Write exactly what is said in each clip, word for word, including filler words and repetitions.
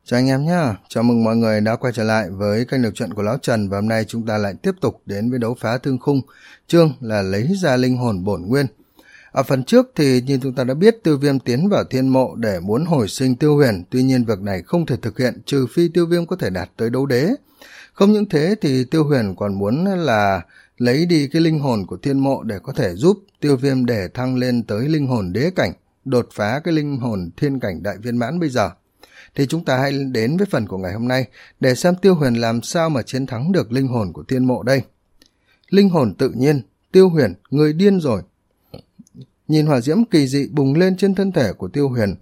Chào anh em nhé, chào mừng mọi người đã quay trở lại với kênh đọc truyện của Lão Trần. Và hôm nay chúng ta lại tiếp tục đến với đấu phá thương khung, chương là lấy ra linh hồn bổn nguyên. Ở phần trước thì như chúng ta đã biết, Tiêu Viêm tiến vào thiên mộ để muốn hồi sinh Tiêu Huyền. Tuy nhiên việc này không thể thực hiện trừ phi Tiêu Viêm có thể đạt tới đấu đế. Không những thế thì Tiêu Huyền còn muốn là lấy đi cái linh hồn của thiên mộ để có thể giúp Tiêu Viêm để thăng lên tới linh hồn đế cảnh, đột phá cái linh hồn thiên cảnh đại viên mãn bây giờ. Thì chúng ta hãy đến với phần của ngày hôm nay để xem Tiêu Huyền làm sao mà chiến thắng được linh hồn của thiên mộ đây. Linh hồn tự nhiên, Tiêu Huyền, người điên rồi. Nhìn hỏa diễm kỳ dị bùng lên trên thân thể của Tiêu Huyền.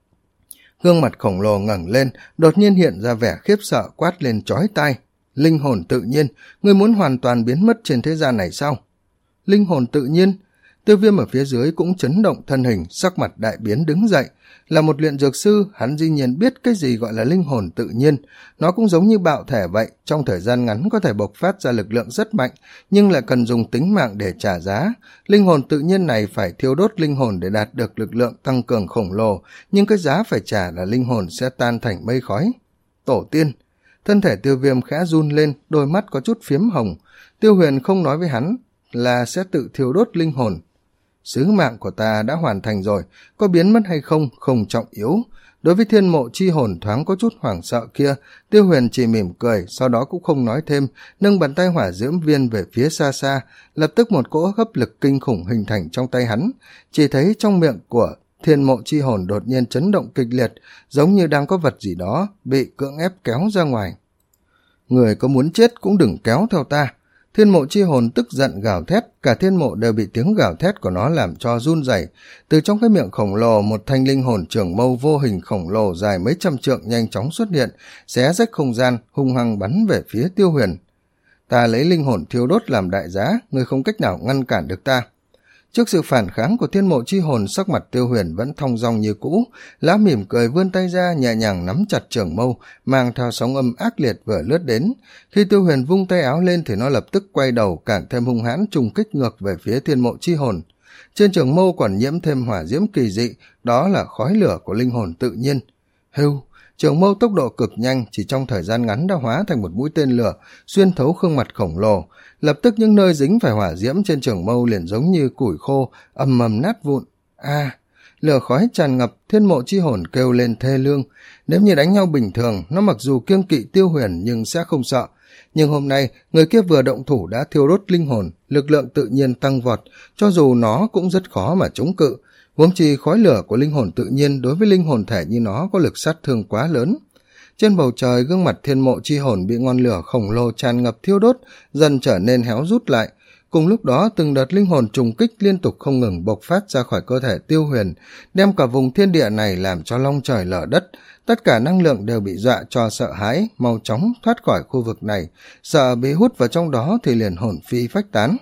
Gương mặt khổng lồ ngẩng lên, đột nhiên hiện ra vẻ khiếp sợ, quát lên chói tai. Linh hồn tự nhiên, người muốn hoàn toàn biến mất trên thế gian này sao? Linh hồn tự nhiên, Tiêu Viêm ở phía dưới cũng chấn động thân hình, sắc mặt đại biến đứng dậy. Là một luyện dược sư, hắn dĩ nhiên biết cái gì gọi là linh hồn tự nhiên. Nó cũng giống như bạo thể vậy, trong thời gian ngắn có thể bộc phát ra lực lượng rất mạnh, nhưng lại cần dùng tính mạng để trả giá. Linh hồn tự nhiên này phải thiêu đốt linh hồn để đạt được lực lượng tăng cường khổng lồ, nhưng cái giá phải trả là linh hồn sẽ tan thành mây khói. Tổ tiên, thân thể Tiêu Viêm khẽ run lên, đôi mắt có chút phiếm hồng. Tiêu Huyền không nói với hắn là sẽ tự thiêu đốt linh hồn. Sứ mạng của ta đã hoàn thành rồi, có biến mất hay không không trọng yếu. Đối với thiên mộ chi hồn thoáng có chút hoảng sợ kia, Tiêu Huyền chỉ mỉm cười, sau đó cũng không nói thêm, nâng bàn tay hỏa diễm viên về phía xa xa. Lập tức một cỗ hấp lực kinh khủng hình thành trong tay hắn, chỉ thấy trong miệng của thiên mộ chi hồn đột nhiên chấn động kịch liệt, giống như đang có vật gì đó bị cưỡng ép kéo ra ngoài. Người có muốn chết cũng đừng kéo theo ta. Thiên mộ chi hồn tức giận gào thét, cả thiên mộ đều bị tiếng gào thét của nó làm cho run rẩy. Từ trong cái miệng khổng lồ, một thanh linh hồn trưởng mâu vô hình khổng lồ dài mấy trăm trượng nhanh chóng xuất hiện, xé rách không gian, hung hăng bắn về phía Tiêu Huyền. Ta lấy linh hồn thiêu đốt làm đại giá, ngươi không cách nào ngăn cản được ta. Trước sự phản kháng của thiên mộ chi hồn, sắc mặt Tiêu Huyền vẫn thong dong như cũ. Lão mỉm cười vươn tay ra, nhẹ nhàng nắm chặt trường mâu, mang theo sóng âm ác liệt vừa lướt đến. Khi Tiêu Huyền vung tay áo lên thì nó lập tức quay đầu, càng thêm hung hãn trùng kích ngược về phía thiên mộ chi hồn. Trên trường mâu còn nhiễm thêm hỏa diễm kỳ dị, đó là khói lửa của linh hồn tự nhiên. Hưu, trường mâu tốc độ cực nhanh, chỉ trong thời gian ngắn đã hóa thành một mũi tên lửa, xuyên thấu khương mặt khổng lồ. Lập tức những nơi dính phải hỏa diễm trên trường mâu liền giống như củi khô, ầm ầm nát vụn. A, à, lửa khói tràn ngập, thiên mộ chi hồn kêu lên thê lương. Nếu như đánh nhau bình thường, nó mặc dù kiêng kỵ Tiêu Huyền nhưng sẽ không sợ. Nhưng hôm nay, người kia vừa động thủ đã thiêu đốt linh hồn, lực lượng tự nhiên tăng vọt, cho dù nó cũng rất khó mà chống cự. Huống chi khói lửa của linh hồn tự nhiên đối với linh hồn thể như nó có lực sát thương quá lớn. Trên bầu trời, gương mặt thiên mộ chi hồn bị ngọn lửa khổng lồ tràn ngập thiêu đốt, dần trở nên héo rút lại. Cùng lúc đó, từng đợt linh hồn trùng kích liên tục không ngừng bộc phát ra khỏi cơ thể Tiêu Huyền, đem cả vùng thiên địa này làm cho long trời lở đất. Tất cả năng lượng đều bị dọa cho sợ hãi, mau chóng thoát khỏi khu vực này, sợ bị hút vào trong đó thì liền hồn phi phách tán.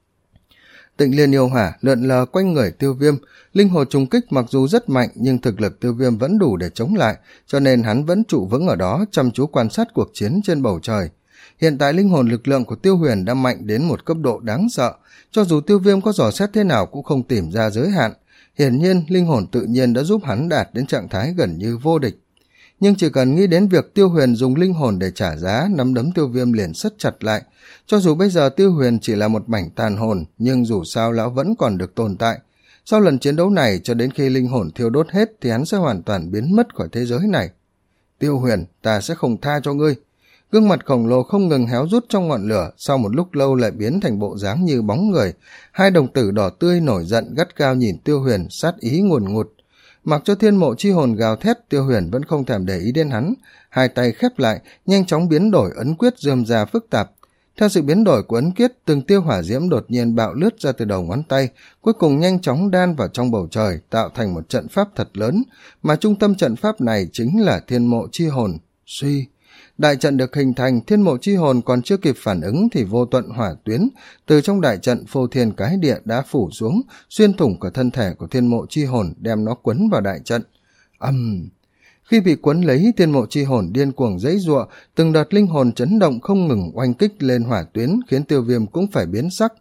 Tịnh Liên yêu hỏa lượn lờ quanh người Tiêu Viêm, linh hồn trùng kích mặc dù rất mạnh nhưng thực lực Tiêu Viêm vẫn đủ để chống lại, cho nên hắn vẫn trụ vững ở đó, chăm chú quan sát cuộc chiến trên bầu trời. Hiện tại linh hồn lực lượng của Tiêu Huyền đã mạnh đến một cấp độ đáng sợ, cho dù Tiêu Viêm có dò xét thế nào cũng không tìm ra giới hạn. Hiển nhiên linh hồn tự nhiên đã giúp hắn đạt đến trạng thái gần như vô địch. Nhưng chỉ cần nghĩ đến việc Tiêu Huyền dùng linh hồn để trả giá, nắm đấm Tiêu Viêm liền siết chặt lại. Cho dù bây giờ Tiêu Huyền chỉ là một mảnh tàn hồn, nhưng dù sao lão vẫn còn được tồn tại. Sau lần chiến đấu này, cho đến khi linh hồn thiêu đốt hết thì hắn sẽ hoàn toàn biến mất khỏi thế giới này. Tiêu Huyền, ta sẽ không tha cho ngươi. Gương mặt khổng lồ không ngừng héo rút trong ngọn lửa, sau một lúc lâu lại biến thành bộ dáng như bóng người. Hai đồng tử đỏ tươi nổi giận gắt gao nhìn Tiêu Huyền, sát ý ngùn ngụt. Mặc cho thiên mộ chi hồn gào thét, Tiêu Huyền vẫn không thèm để ý đến hắn. Hai tay khép lại, nhanh chóng biến đổi ấn quyết rườm rà phức tạp. Theo sự biến đổi của ấn quyết, từng tiêu hỏa diễm đột nhiên bạo lướt ra từ đầu ngón tay, cuối cùng nhanh chóng đan vào trong bầu trời, tạo thành một trận pháp thật lớn, mà trung tâm trận pháp này chính là thiên mộ chi hồn. Suy, đại trận được hình thành, thiên mộ chi hồn còn chưa kịp phản ứng thì vô tận hỏa tuyến từ trong đại trận phô thiên cái địa đã phủ xuống, xuyên thủng cả thân thể của thiên mộ chi hồn, đem nó quấn vào đại trận. Ầm! Um, Khi bị quấn lấy, thiên mộ chi hồn điên cuồng giãy giụa, từng đợt linh hồn chấn động không ngừng oanh kích lên hỏa tuyến, khiến Tiêu Viêm cũng phải biến sắc.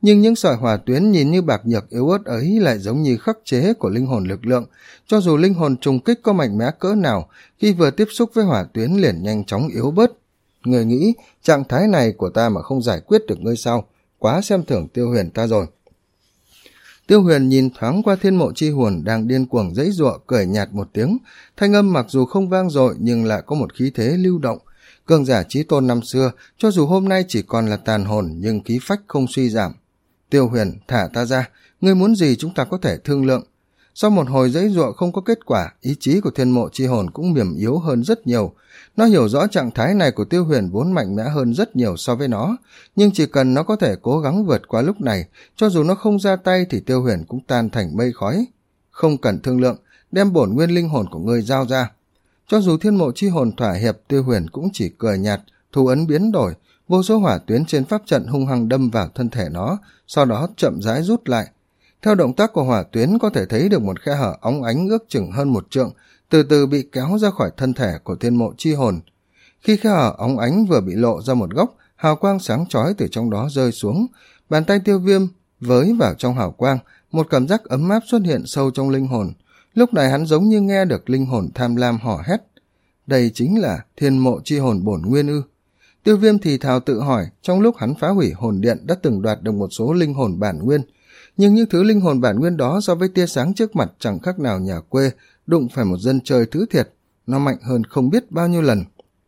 nhưng những sợi hỏa tuyến nhìn như bạc nhược yếu ớt ấy lại giống như khắc chế của linh hồn lực lượng. Cho dù linh hồn trùng kích có mạnh mẽ cỡ nào, khi vừa tiếp xúc với hỏa tuyến liền nhanh chóng yếu bớt. Người nghĩ trạng thái này của ta mà không giải quyết được ngươi sao? Quá xem thường Tiêu Huyền ta rồi. Tiêu Huyền nhìn thoáng qua Thiên Mộ Chi Hồn đang điên cuồng giãy giụa, cười nhạt một tiếng. Thanh âm mặc dù không vang dội nhưng lại có một khí thế lưu động. Cường giả chí tôn năm xưa, cho dù hôm nay chỉ còn là tàn hồn nhưng khí phách không suy giảm. Tiêu Huyền, thả ta ra, ngươi muốn gì chúng ta có thể thương lượng. Sau một hồi giãy giụa không có kết quả, ý chí của Thiên Mộ Chi Hồn cũng mềm yếu hơn rất nhiều. Nó hiểu rõ trạng thái này của Tiêu Huyền vốn mạnh mẽ hơn rất nhiều so với nó, nhưng chỉ cần nó có thể cố gắng vượt qua lúc này, cho dù nó không ra tay thì Tiêu Huyền cũng tan thành mây khói. Không cần thương lượng, đem bổn nguyên linh hồn của ngươi giao ra. Cho dù Thiên Mộ Chi Hồn thỏa hiệp, Tiêu Huyền cũng chỉ cười nhạt, thủ ấn biến đổi, vô số hỏa tuyến trên pháp trận hung hăng đâm vào thân thể nó, sau đó chậm rãi rút lại. Theo động tác của hỏa tuyến có thể thấy được một khe hở óng ánh ước chừng hơn một trượng, từ từ bị kéo ra khỏi thân thể của Thiên Mộ Chi Hồn. Khi khe hở óng ánh vừa bị lộ ra một góc, hào quang sáng chói từ trong đó rơi xuống. Bàn tay Tiêu Viêm với vào trong hào quang, một cảm giác ấm áp xuất hiện sâu trong linh hồn. Lúc này hắn giống như nghe được linh hồn tham lam hò hét. Đây chính là Thiên Mộ Chi Hồn bổn nguyên ư? Tiêu Viêm thì thào tự hỏi, trong lúc hắn phá hủy hồn điện đã từng đoạt được một số linh hồn bản nguyên. Nhưng những thứ linh hồn bản nguyên đó so với tia sáng trước mặt chẳng khác nào nhà quê, đụng phải một dân chơi thứ thiệt, nó mạnh hơn không biết bao nhiêu lần.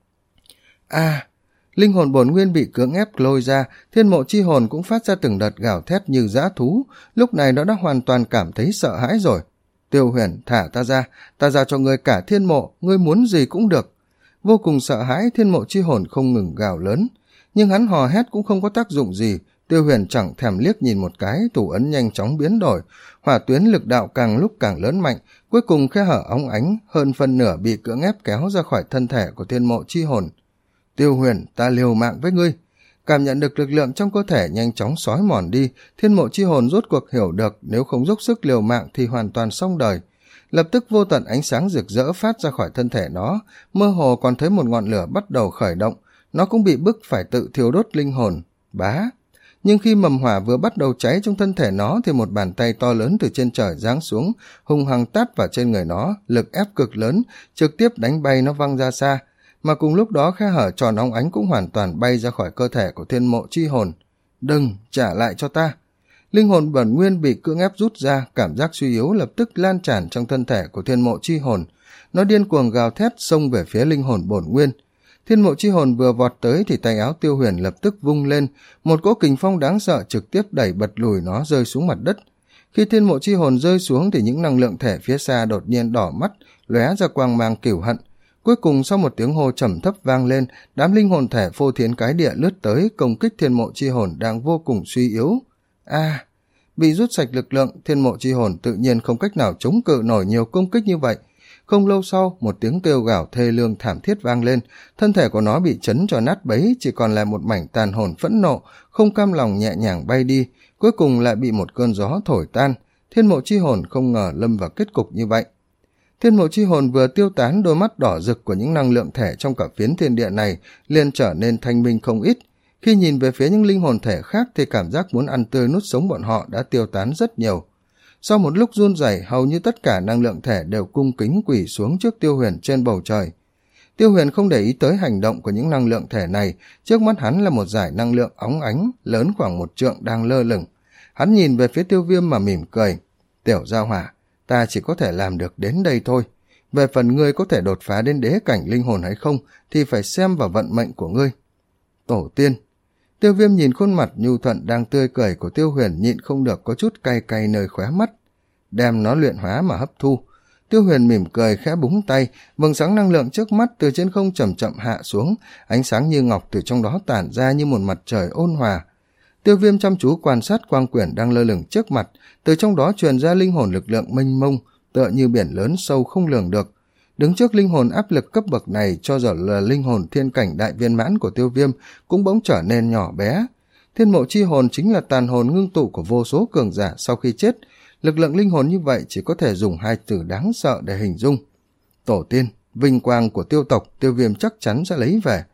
À, linh hồn bổn nguyên bị cưỡng ép lôi ra, Thiên Mộ Chi Hồn cũng phát ra từng đợt gào thét như dã thú, lúc này nó đã hoàn toàn cảm thấy sợ hãi rồi. Tiêu Huyền, thả ta ra, ta giao cho ngươi cả thiên mộ, ngươi muốn gì cũng được. Vô cùng sợ hãi, Thiên Mộ Chi Hồn không ngừng gào lớn, nhưng hắn hò hét cũng không có tác dụng gì. Tiêu Huyền chẳng thèm liếc nhìn một cái, thủ ấn nhanh chóng biến đổi, hỏa tuyến lực đạo càng lúc càng lớn mạnh, cuối cùng khe hở óng ánh hơn phân nửa bị cưỡng ép kéo ra khỏi thân thể của Thiên Mộ Chi Hồn. Tiêu Huyền, ta liều mạng với ngươi. Cảm nhận được lực lượng trong cơ thể nhanh chóng xói mòn đi, Thiên Mộ Chi Hồn rốt cuộc hiểu được nếu không dốc sức liều mạng thì hoàn toàn xong đời. Lập tức vô tận ánh sáng rực rỡ phát ra khỏi thân thể nó, mơ hồ còn thấy một ngọn lửa bắt đầu khởi động, nó cũng bị bức phải tự thiêu đốt linh hồn. Bá! Nhưng khi mầm hỏa vừa bắt đầu cháy trong thân thể nó thì một bàn tay to lớn từ trên trời giáng xuống, hung hăng tát vào trên người nó, lực ép cực lớn, trực tiếp đánh bay nó văng ra xa. Mà cùng lúc đó khe hở tròn óng ánh cũng hoàn toàn bay ra khỏi cơ thể của Thiên Mộ Chi Hồn. Đừng, trả lại cho ta. Linh hồn bổn nguyên bị cưỡng ép rút ra, cảm giác suy yếu lập tức lan tràn trong thân thể của Thiên Mộ Chi Hồn. Nó điên cuồng gào thét xông về phía linh hồn bổn nguyên. Thiên Mộ Chi Hồn vừa vọt tới thì tay áo Tiêu Huyền lập tức vung lên, một cỗ kình phong đáng sợ trực tiếp đẩy bật lùi nó rơi xuống mặt đất. Khi Thiên Mộ Chi Hồn rơi xuống thì những năng lượng thể phía xa đột nhiên đỏ mắt, lóe ra quang mang cửu hận. Cuối cùng sau một tiếng hô trầm thấp vang lên, đám linh hồn thể phô thiên cái địa lướt tới công kích Thiên Mộ Chi Hồn đang vô cùng suy yếu. A, à, bị rút sạch lực lượng, Thiên Mộ Chi Hồn tự nhiên không cách nào chống cự nổi nhiều công kích như vậy. Không lâu sau, một tiếng kêu gào thê lương thảm thiết vang lên, thân thể của nó bị chấn cho nát bấy, chỉ còn lại một mảnh tàn hồn phẫn nộ, không cam lòng nhẹ nhàng bay đi, cuối cùng lại bị một cơn gió thổi tan. Thiên Mộ Chi Hồn không ngờ lâm vào kết cục như vậy. Thiên Mộ Chi Hồn vừa tiêu tán, đôi mắt đỏ rực của những năng lượng thể trong cả phiến thiên địa này liền trở nên thanh minh không ít. Khi nhìn về phía những linh hồn thể khác thì cảm giác muốn ăn tươi nuốt sống bọn họ đã tiêu tán rất nhiều. Sau một lúc run rẩy, hầu như tất cả năng lượng thể đều cung kính quỳ xuống trước Tiêu Huyền trên bầu trời. Tiêu Huyền không để ý tới hành động của những năng lượng thể này, trước mắt hắn là một dải năng lượng óng ánh, lớn khoảng một trượng đang lơ lửng. Hắn nhìn về phía Tiêu Viêm mà mỉm cười. Tiểu gia hỏa, ta chỉ có thể làm được đến đây thôi. Về phần ngươi có thể đột phá đến đế cảnh linh hồn hay không, thì phải xem vào vận mệnh của ngươi. Tổ tiên. Tiêu Viêm nhìn khuôn mặt nhu thuận đang tươi cười của Tiêu Huyền, nhịn không được có chút cay cay nơi khóe mắt. Đem nó luyện hóa mà hấp thu. Tiêu Huyền mỉm cười khẽ búng tay, vầng sáng năng lượng trước mắt từ trên không chậm chậm hạ xuống, ánh sáng như ngọc từ trong đó tản ra như một mặt trời ôn hòa. Tiêu Viêm chăm chú quan sát quang quyển đang lơ lửng trước mặt, từ trong đó truyền ra linh hồn lực lượng mênh mông, tựa như biển lớn sâu không lường được. Đứng trước linh hồn áp lực cấp bậc này, cho dù là linh hồn thiên cảnh đại viên mãn của Tiêu Viêm cũng bỗng trở nên nhỏ bé. Thiên Mộ Chi Hồn chính là tàn hồn ngưng tụ của vô số cường giả sau khi chết. Lực lượng linh hồn như vậy chỉ có thể dùng hai từ đáng sợ để hình dung. Tổ tiên, vinh quang của tiêu tộc, Tiêu Viêm chắc chắn sẽ lấy về.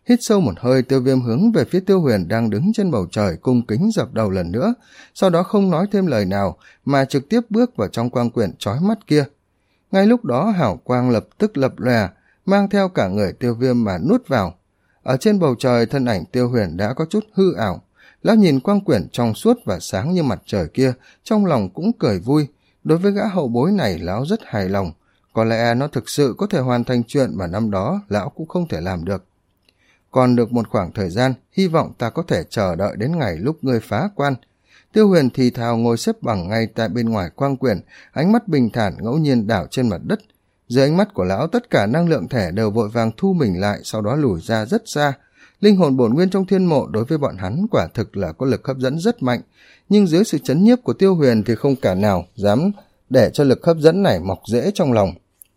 Hít sâu một hơi, Tiêu Viêm hướng về phía Tiêu Huyền đang đứng trên bầu trời cung kính dập đầu lần nữa, sau đó không nói thêm lời nào mà trực tiếp bước vào trong quang quyển chói mắt kia. Ngay lúc đó hào quang lập tức lập lòe, mang theo cả người Tiêu Viêm mà nuốt vào. Ở trên bầu trời, thân ảnh Tiêu Huyền đã có chút hư ảo. Lão nhìn quang quyển trong suốt và sáng như mặt trời kia, trong lòng cũng cười vui. Đối với gã hậu bối này, lão rất hài lòng. Có lẽ nó thực sự có thể hoàn thành chuyện mà năm đó lão cũng không thể làm được. Còn được một khoảng thời gian, hy vọng ta có thể chờ đợi đến ngày lúc ngươi phá quan. Tiêu Huyền thì thào ngồi xếp bằng ngay tại bên ngoài quang quyển, ánh mắt bình thản ngẫu nhiên đảo trên mặt đất. Dưới ánh mắt của lão, tất cả năng lượng thể đều vội vàng thu mình lại, sau đó lùi ra rất xa. Linh hồn bổn nguyên trong thiên mộ đối với bọn hắn quả thực là có lực hấp dẫn rất mạnh, nhưng dưới sự chấn nhiếp của Tiêu Huyền thì không cả nào dám để cho lực hấp dẫn này mọc rễ trong lòng.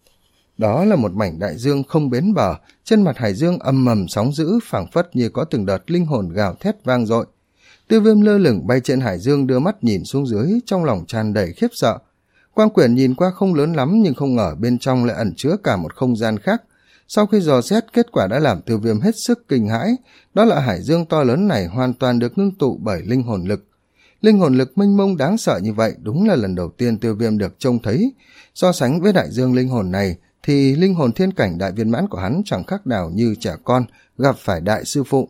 Đó là một mảnh đại dương không bến bờ, trên mặt hải dương âm mầm sóng dữ, phảng phất như có từng đợt linh hồn gào thét vang dội. Tiêu Viêm lơ lửng bay trên hải dương, đưa mắt nhìn xuống dưới, trong lòng tràn đầy khiếp sợ. Quang quyển nhìn qua không lớn lắm, nhưng không ngờ bên trong lại ẩn chứa cả một không gian khác. Sau khi dò xét, kết quả đã làm Tiêu Viêm hết sức kinh hãi, đó là hải dương to lớn này hoàn toàn được ngưng tụ bởi linh hồn lực. Linh hồn lực mênh mông đáng sợ như vậy đúng là lần đầu tiên Tiêu Viêm được trông thấy. So sánh với đại dương linh hồn này, thì linh hồn thiên cảnh đại viên mãn của hắn chẳng khác nào như trẻ con gặp phải đại sư phụ.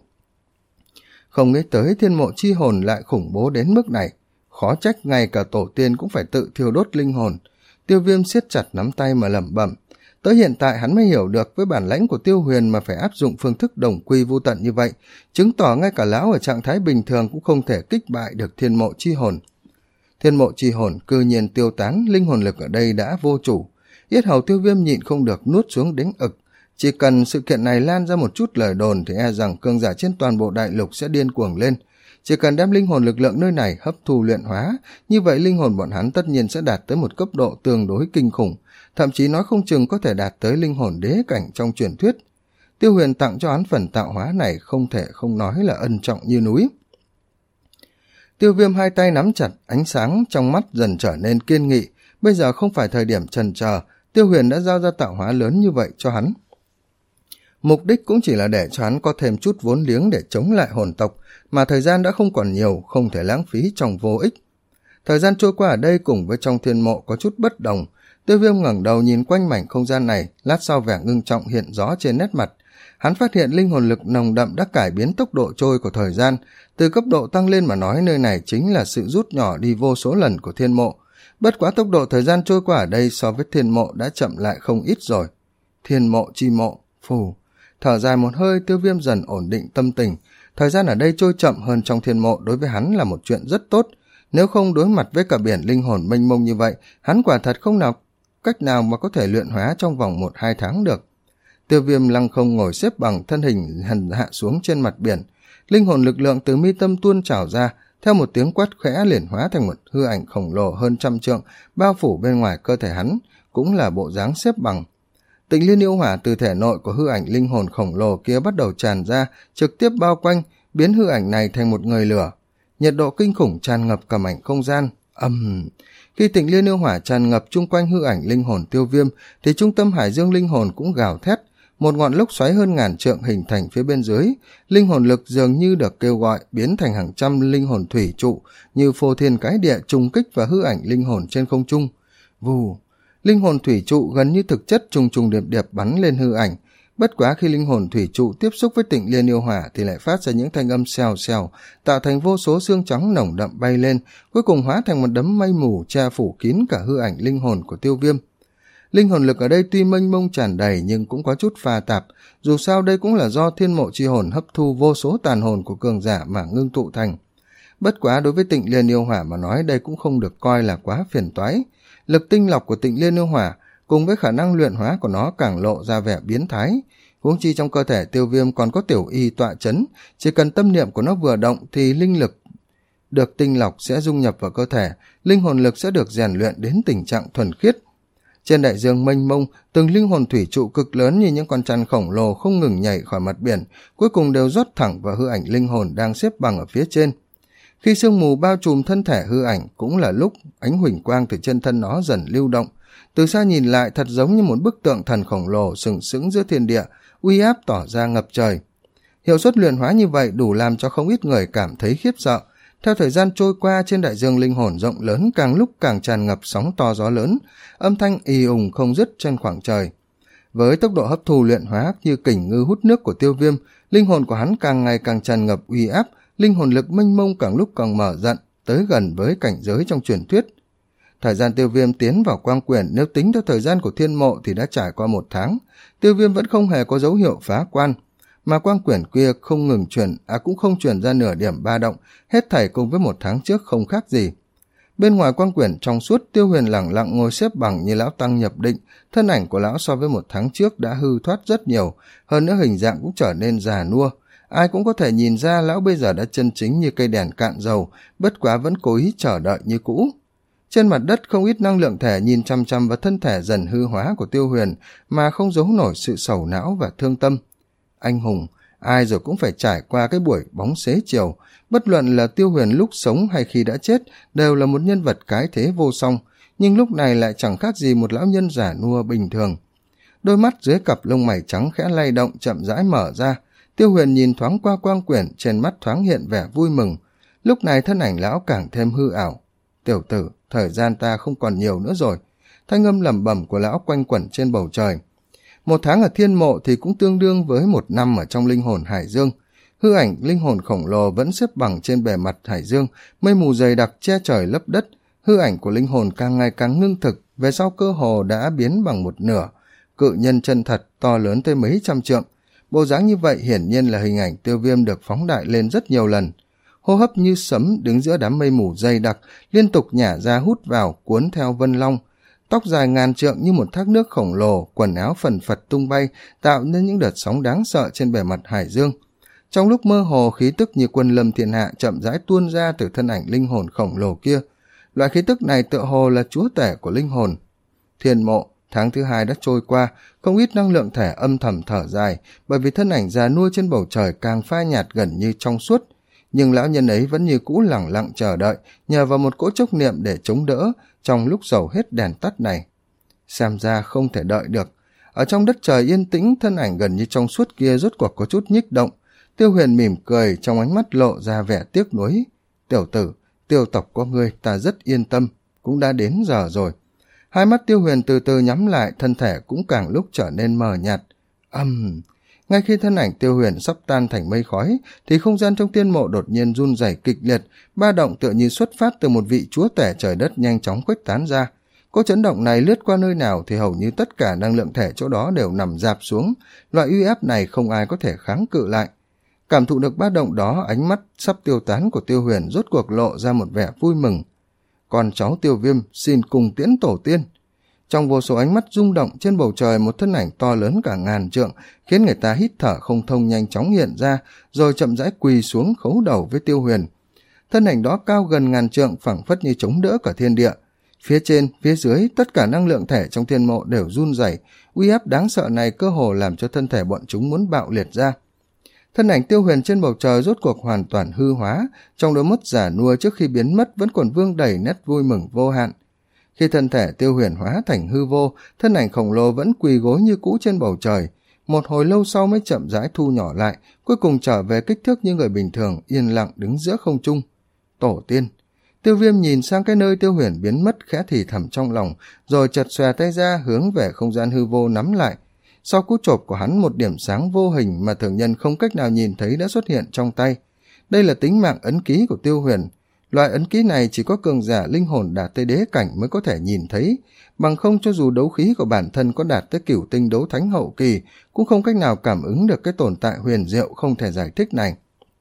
Không nghĩ tới thiên mộ chi hồn lại khủng bố đến mức này, khó trách ngay cả tổ tiên cũng phải tự thiêu đốt linh hồn. Tiêu Viêm siết chặt nắm tay mà lẩm bẩm. Tới hiện tại hắn mới hiểu được với bản lãnh của Tiêu Huyền mà phải áp dụng phương thức đồng quy vô tận như vậy, chứng tỏ ngay cả lão ở trạng thái bình thường cũng không thể kích bại được thiên mộ chi hồn. Thiên mộ chi hồn cư nhiên tiêu tán, linh hồn lực ở đây đã vô chủ. Yết hầu Tiêu Viêm nhịn không được nuốt xuống đến ực. Chỉ cần sự kiện này lan ra một chút lời đồn thì e rằng cường giả trên toàn bộ đại lục sẽ điên cuồng lên. Chỉ cần đem linh hồn lực lượng nơi này hấp thu luyện hóa, như vậy linh hồn bọn hắn tất nhiên sẽ đạt tới một cấp độ tương đối kinh khủng, thậm chí nói không chừng có thể đạt tới linh hồn đế cảnh trong truyền thuyết. Tiêu Huyền tặng cho hắn phần tạo hóa này không thể không nói là ân trọng như núi. Tiêu Viêm hai tay nắm chặt, ánh sáng trong mắt dần trở nên kiên nghị. Bây giờ không phải thời điểm chần chờ, Tiêu Huyền đã giao ra tạo hóa lớn như vậy cho hắn. Mục đích cũng chỉ là để cho hắn có thêm chút vốn liếng để chống lại hồn tộc, mà thời gian đã không còn nhiều, không thể lãng phí trong vô ích. Thời gian trôi qua ở đây cùng với trong thiên mộ có chút bất đồng. Tiêu Viêm ngẩng đầu nhìn quanh mảnh không gian này, lát sau vẻ ngưng trọng hiện rõ trên nét mặt. Hắn phát hiện linh hồn lực nồng đậm đã cải biến tốc độ trôi của thời gian, từ cấp độ tăng lên mà nói nơi này chính là sự rút nhỏ đi vô số lần của thiên mộ. Bất quá tốc độ thời gian trôi qua ở đây so với thiên mộ đã chậm lại không ít rồi. Thiên mộ chi mộ, phù. Thở dài một hơi, Tiêu Viêm dần ổn định tâm tình. Thời gian ở đây trôi chậm hơn trong thiên mộ đối với hắn là một chuyện rất tốt. Nếu không đối mặt với cả biển linh hồn mênh mông như vậy, hắn quả thật không nào cách nào mà có thể luyện hóa trong vòng một hai tháng được. Tiêu Viêm lăng không ngồi xếp bằng, thân hình hằn hạ xuống trên mặt biển. Linh hồn lực lượng từ mi tâm tuôn trào ra, theo một tiếng quát khẽ liền hóa thành một hư ảnh khổng lồ hơn trăm trượng, bao phủ bên ngoài cơ thể hắn, cũng là bộ dáng xếp bằng. Tịnh liên yêu hỏa từ thể nội của hư ảnh linh hồn khổng lồ kia bắt đầu tràn ra, trực tiếp bao quanh, biến hư ảnh này thành một người lửa. Nhiệt độ kinh khủng tràn ngập cả mảnh không gian. Âm um. Khi tịnh liên yêu hỏa tràn ngập chung quanh hư ảnh linh hồn Tiêu Viêm, thì trung tâm hải dương linh hồn cũng gào thét. Một ngọn lốc xoáy hơn ngàn trượng hình thành phía bên dưới, linh hồn lực dường như được kêu gọi, biến thành hàng trăm linh hồn thủy trụ, như phô thiên cái địa trùng kích và hư ảnh linh hồn trên không trung. Vù! Linh hồn thủy trụ gần như thực chất trùng trùng điệp điệp bắn lên hư ảnh. Bất quá khi linh hồn thủy trụ tiếp xúc với tịnh liên yêu hỏa thì lại phát ra những thanh âm xèo xèo, tạo thành vô số xương trắng nồng đậm bay lên, cuối cùng hóa thành một đấm mây mù che phủ kín cả hư ảnh linh hồn của Tiêu Viêm. Linh hồn lực ở đây tuy mênh mông tràn đầy nhưng cũng có chút pha tạp, dù sao đây cũng là do thiên mộ chi hồn hấp thu vô số tàn hồn của cường giả mà ngưng tụ thành. Bất quá đối với tịnh liên yêu hỏa mà nói đây cũng không được coi là quá phiền toái. Lực tinh lọc của tịnh liên yêu hỏa cùng với khả năng luyện hóa của nó càng lộ ra vẻ biến thái. Huống chi trong cơ thể Tiêu Viêm còn có tiểu y tọa chấn, chỉ cần tâm niệm của nó vừa động thì linh lực được tinh lọc sẽ dung nhập vào cơ thể, linh hồn lực sẽ được rèn luyện đến tình trạng thuần khiết. Trên đại dương mênh mông, từng linh hồn thủy trụ cực lớn như những con trăn khổng lồ không ngừng nhảy khỏi mặt biển, cuối cùng đều rót thẳng vào hư ảnh linh hồn đang xếp bằng ở phía trên. Khi sương mù bao trùm thân thể hư ảnh cũng là lúc ánh huỳnh quang từ chân thân nó dần lưu động. Từ xa nhìn lại thật giống như một bức tượng thần khổng lồ sừng sững giữa thiên địa, uy áp tỏ ra ngập trời. Hiệu suất luyện hóa như vậy đủ làm cho không ít người cảm thấy khiếp sợ. Theo thời gian trôi qua, trên đại dương linh hồn rộng lớn càng lúc càng tràn ngập sóng to gió lớn, âm thanh ì ùng không dứt trên khoảng trời. Với tốc độ hấp thu luyện hóa như kình ngư hút nước của Tiêu Viêm, linh hồn của hắn càng ngày càng tràn ngập uy áp, linh hồn lực mênh mông càng lúc càng mở rộng, tới gần với cảnh giới trong truyền thuyết. Thời gian Tiêu Viêm tiến vào quang quyển nếu tính theo thời gian của thiên mộ thì đã trải qua một tháng. Tiêu Viêm vẫn không hề có dấu hiệu phá quan, mà quang quyển kia không ngừng chuyển, à cũng không chuyển ra nửa điểm ba động, hết thảy cùng với một tháng trước không khác gì. Bên ngoài quang quyển trong suốt, Tiêu Huyền lẳng lặng ngồi xếp bằng như lão tăng nhập định, thân ảnh của lão so với một tháng trước đã hư thoát rất nhiều, hơn nữa hình dạng cũng trở nên già nua. Ai cũng có thể nhìn ra lão bây giờ đã chân chính như cây đèn cạn dầu, bất quá vẫn cố ý chờ đợi như cũ. Trên mặt đất không ít năng lượng thể nhìn chăm chăm vào thân thể dần hư hóa của Tiêu Huyền mà không giấu nổi sự sầu não và thương tâm. Anh hùng, ai rồi cũng phải trải qua cái buổi bóng xế chiều, bất luận là Tiêu Huyền lúc sống hay khi đã chết đều là một nhân vật cái thế vô song, nhưng lúc này lại chẳng khác gì một lão nhân già nua bình thường. Đôi mắt dưới cặp lông mày trắng khẽ lay động chậm rãi mở ra, Tiêu Huyền nhìn thoáng qua quang quyển, trên mắt thoáng hiện vẻ vui mừng. Lúc này thân ảnh lão càng thêm hư ảo. Tiểu tử, thời gian ta không còn nhiều nữa rồi. Thanh âm lẩm bẩm của lão quanh quẩn trên bầu trời. Một tháng ở thiên mộ thì cũng tương đương với một năm ở trong linh hồn hải dương. Hư ảnh linh hồn khổng lồ vẫn xếp bằng trên bề mặt hải dương, mây mù dày đặc che trời lấp đất. Hư ảnh của linh hồn càng ngày càng ngưng thực, về sau cơ hồ đã biến bằng một nửa. Cự nhân chân thật, to lớn tới mấy trăm trượng. Bộ dáng như vậy hiển nhiên là hình ảnh Tiêu Viêm được phóng đại lên rất nhiều lần. Hô hấp như sấm đứng giữa đám mây mù dày đặc, liên tục nhả ra hút vào, cuốn theo vân long. Tóc dài ngàn trượng như một thác nước khổng lồ, quần áo phần phật tung bay, tạo nên những đợt sóng đáng sợ trên bề mặt hải dương. Trong lúc mơ hồ, khí tức như quân lâm thiên hạ chậm rãi tuôn ra từ thân ảnh linh hồn khổng lồ kia. Loại khí tức này tựa hồ là chúa tể của linh hồn. Thiên mộ, tháng thứ hai đã trôi qua, không ít năng lượng thể âm thầm thở dài, bởi vì thân ảnh già nua trên bầu trời càng phai nhạt gần như trong suốt. Nhưng lão nhân ấy vẫn như cũ lẳng lặng chờ đợi, nhờ vào một cỗ chốc niệm để chống đỡ trong lúc dầu hết đèn tắt này. Xem ra không thể đợi được. Ở trong đất trời yên tĩnh, thân ảnh gần như trong suốt kia rốt cuộc có chút nhích động. Tiêu Huyền mỉm cười, trong ánh mắt lộ ra vẻ tiếc nuối. Tiểu tử, tiêu tộc có ngươi ta rất yên tâm, cũng đã đến giờ rồi. Hai mắt Tiêu Huyền từ từ nhắm lại, thân thể cũng càng lúc trở nên mờ nhạt. Âm... Uhm. Ngay khi thân ảnh Tiêu Huyền sắp tan thành mây khói, thì không gian trong tiên mộ đột nhiên run rẩy kịch liệt, ba động tựa như xuất phát từ một vị chúa tể trời đất nhanh chóng khuếch tán ra. Cỗ chấn động này lướt qua nơi nào thì hầu như tất cả năng lượng thể chỗ đó đều nằm rạp xuống, loại uy áp này không ai có thể kháng cự lại. Cảm thụ được ba động đó, ánh mắt sắp tiêu tán của Tiêu Huyền rốt cuộc lộ ra một vẻ vui mừng. Con cháu Tiêu Viêm xin cùng tiễn tổ tiên. Trong vô số ánh mắt rung động, trên bầu trời một thân ảnh to lớn cả ngàn trượng, khiến người ta hít thở không thông nhanh chóng hiện ra, rồi chậm rãi quỳ xuống khấu đầu với Tiêu Huyền. Thân ảnh đó cao gần ngàn trượng, phảng phất như chống đỡ cả thiên địa. Phía trên, phía dưới, tất cả năng lượng thể trong thiên mộ đều run rẩy, uy áp đáng sợ này cơ hồ làm cho thân thể bọn chúng muốn bạo liệt ra. Thân ảnh Tiêu Huyền trên bầu trời rốt cuộc hoàn toàn hư hóa, trong đôi mắt già nua trước khi biến mất vẫn còn vương đầy nét vui mừng vô hạn. Khi thân thể Tiêu Huyền hóa thành hư vô, thân ảnh khổng lồ vẫn quỳ gối như cũ trên bầu trời. Một hồi lâu sau mới chậm rãi thu nhỏ lại, cuối cùng trở về kích thước như người bình thường, yên lặng đứng giữa không trung. Tổ tiên. Tiêu Viêm nhìn sang cái nơi Tiêu Huyền biến mất, khẽ thì thầm trong lòng, rồi chật xòe tay ra hướng về không gian hư vô nắm lại. Sau cú chộp của hắn, một điểm sáng vô hình mà thường nhân không cách nào nhìn thấy đã xuất hiện trong tay. Đây là tính mạng ấn ký của Tiêu Huyền. Loại ấn ký này chỉ có cường giả linh hồn đạt tới đế cảnh mới có thể nhìn thấy, bằng không cho dù đấu khí của bản thân có đạt tới cửu tinh đấu thánh hậu kỳ, cũng không cách nào cảm ứng được cái tồn tại huyền diệu không thể giải thích này.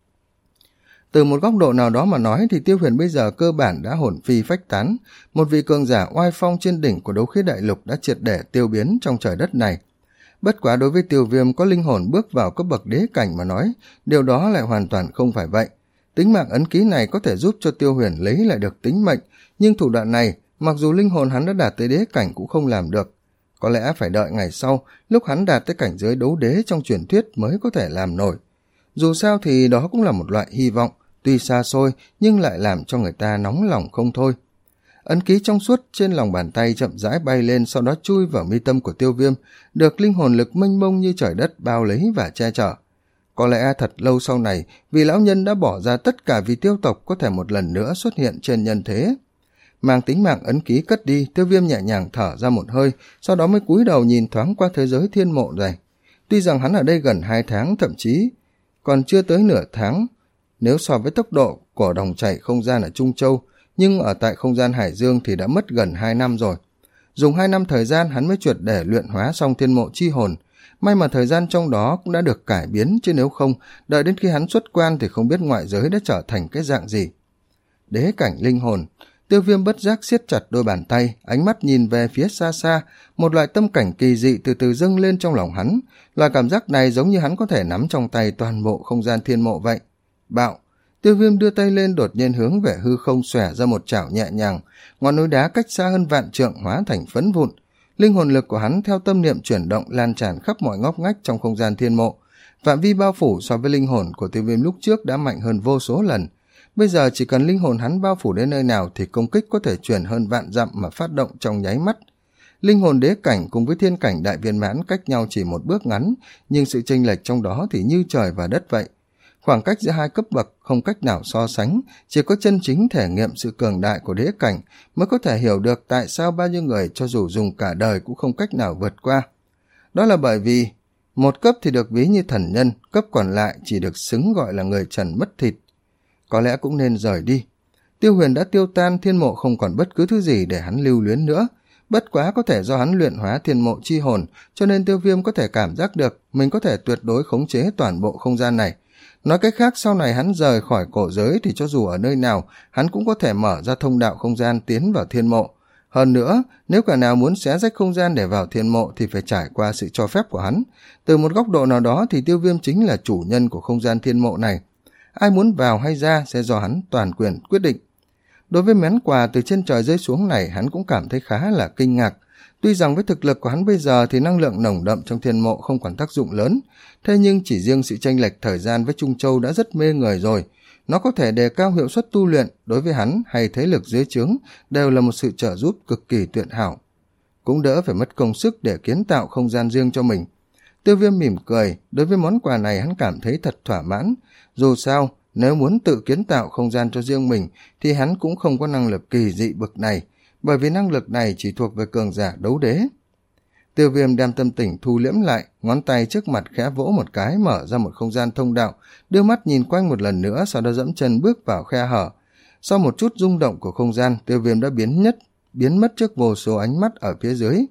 Từ một góc độ nào đó mà nói thì Tiêu Huyền bây giờ cơ bản đã hồn phi phách tán, một vị cường giả oai phong trên đỉnh của đấu khí đại lục đã triệt để tiêu biến trong trời đất này. Bất quá đối với Tiêu Viêm có linh hồn bước vào cấp bậc đế cảnh mà nói, điều đó lại hoàn toàn không phải vậy. Tính mạng ấn ký này có thể giúp cho Tiêu Huyền lấy lại được tính mệnh, nhưng thủ đoạn này, mặc dù linh hồn hắn đã đạt tới đế cảnh cũng không làm được. Có lẽ phải đợi ngày sau, lúc hắn đạt tới cảnh giới đấu đế trong truyền thuyết mới có thể làm nổi. Dù sao thì đó cũng là một loại hy vọng, tuy xa xôi nhưng lại làm cho người ta nóng lòng không thôi. Ấn ký trong suốt trên lòng bàn tay chậm rãi bay lên, sau đó chui vào mi tâm của Tiêu Viêm, được linh hồn lực mênh mông như trời đất bao lấy và che chở. Có lẽ thật lâu sau này, vị lão nhân đã bỏ ra tất cả vì Tiêu tộc có thể một lần nữa xuất hiện trên nhân thế. Mang tính mạng ấn ký cất đi, Tiêu Viêm nhẹ nhàng thở ra một hơi, sau đó mới cúi đầu nhìn thoáng qua thế giới thiên mộ này. Tuy rằng hắn ở đây gần hai tháng, thậm chí còn chưa tới nửa tháng, nếu so với tốc độ của dòng chảy không gian ở Trung Châu, nhưng ở tại không gian Hải Dương thì đã mất gần hai năm rồi. Dùng hai năm thời gian hắn mới triệt để luyện hóa xong thiên mộ chi hồn. May mà thời gian trong đó cũng đã được cải biến, chứ nếu không, đợi đến khi hắn xuất quan thì không biết ngoại giới đã trở thành cái dạng gì. Đế cảnh linh hồn. Tiêu Viêm bất giác siết chặt đôi bàn tay, ánh mắt nhìn về phía xa xa, một loại tâm cảnh kỳ dị từ từ dâng lên trong lòng hắn. Loại cảm giác này giống như hắn có thể nắm trong tay toàn bộ không gian thiên mộ vậy. Bạo. Tiêu Viêm đưa tay lên, đột nhiên hướng về hư không xòe ra một chảo nhẹ nhàng, ngọn núi đá cách xa hơn vạn trượng hóa thành phấn vụn. Linh hồn lực của hắn theo tâm niệm chuyển động lan tràn khắp mọi ngóc ngách trong không gian thiên mộ. Phạm vi bao phủ so với linh hồn của Tiêu Viêm lúc trước đã mạnh hơn vô số lần. Bây giờ chỉ cần linh hồn hắn bao phủ đến nơi nào thì công kích có thể chuyển hơn vạn dặm mà phát động trong nháy mắt. Linh hồn đế cảnh cùng với thiên cảnh đại viên mãn cách nhau chỉ một bước ngắn, nhưng sự chênh lệch trong đó thì như trời và đất vậy. Khoảng cách giữa hai cấp bậc không cách nào so sánh, chỉ có chân chính thể nghiệm sự cường đại của đế cảnh mới có thể hiểu được tại sao bao nhiêu người cho dù dùng cả đời cũng không cách nào vượt qua. Đó là bởi vì một cấp thì được ví như thần nhân, cấp còn lại chỉ được xứng gọi là người trần mất thịt. Có lẽ cũng nên rời đi. Tiêu Huyền đã tiêu tan, thiên mộ không còn bất cứ thứ gì để hắn lưu luyến nữa. Bất quá có thể do hắn luyện hóa thiên mộ chi hồn, cho nên Tiêu Viêm có thể cảm giác được mình có thể tuyệt đối khống chế toàn bộ không gian này. Nói cách khác, sau này hắn rời khỏi cổ giới thì cho dù ở nơi nào, hắn cũng có thể mở ra thông đạo không gian tiến vào thiên mộ. Hơn nữa, nếu cả nào muốn xé rách không gian để vào thiên mộ thì phải trải qua sự cho phép của hắn. Từ một góc độ nào đó thì Tiêu Viêm chính là chủ nhân của không gian thiên mộ này. Ai muốn vào hay ra sẽ do hắn toàn quyền quyết định. Đối với món quà từ trên trời rơi xuống này, hắn cũng cảm thấy khá là kinh ngạc. Tuy rằng với thực lực của hắn bây giờ thì năng lượng nồng đậm trong thiên mộ không còn tác dụng lớn, thế nhưng chỉ riêng sự chênh lệch thời gian với Trung Châu đã rất mê người rồi. Nó có thể đề cao hiệu suất tu luyện, đối với hắn hay thế lực dưới trướng đều là một sự trợ giúp cực kỳ tuyệt hảo. Cũng đỡ phải mất công sức để kiến tạo không gian riêng cho mình. Tiêu Viêm mỉm cười, đối với món quà này hắn cảm thấy thật thỏa mãn. Dù sao, nếu muốn tự kiến tạo không gian cho riêng mình thì hắn cũng không có năng lực kỳ dị bực này, bởi vì năng lực này chỉ thuộc về cường giả đấu đế. Tiêu Viêm đem tâm tình thu liễm lại, ngón tay trước mặt khẽ vỗ một cái mở ra một không gian thông đạo, đưa mắt nhìn quanh một lần nữa, sau đó dẫm chân bước vào khe hở. Sau một chút rung động của không gian, Tiêu Viêm đã biến nhất, biến mất trước vô số ánh mắt ở phía dưới.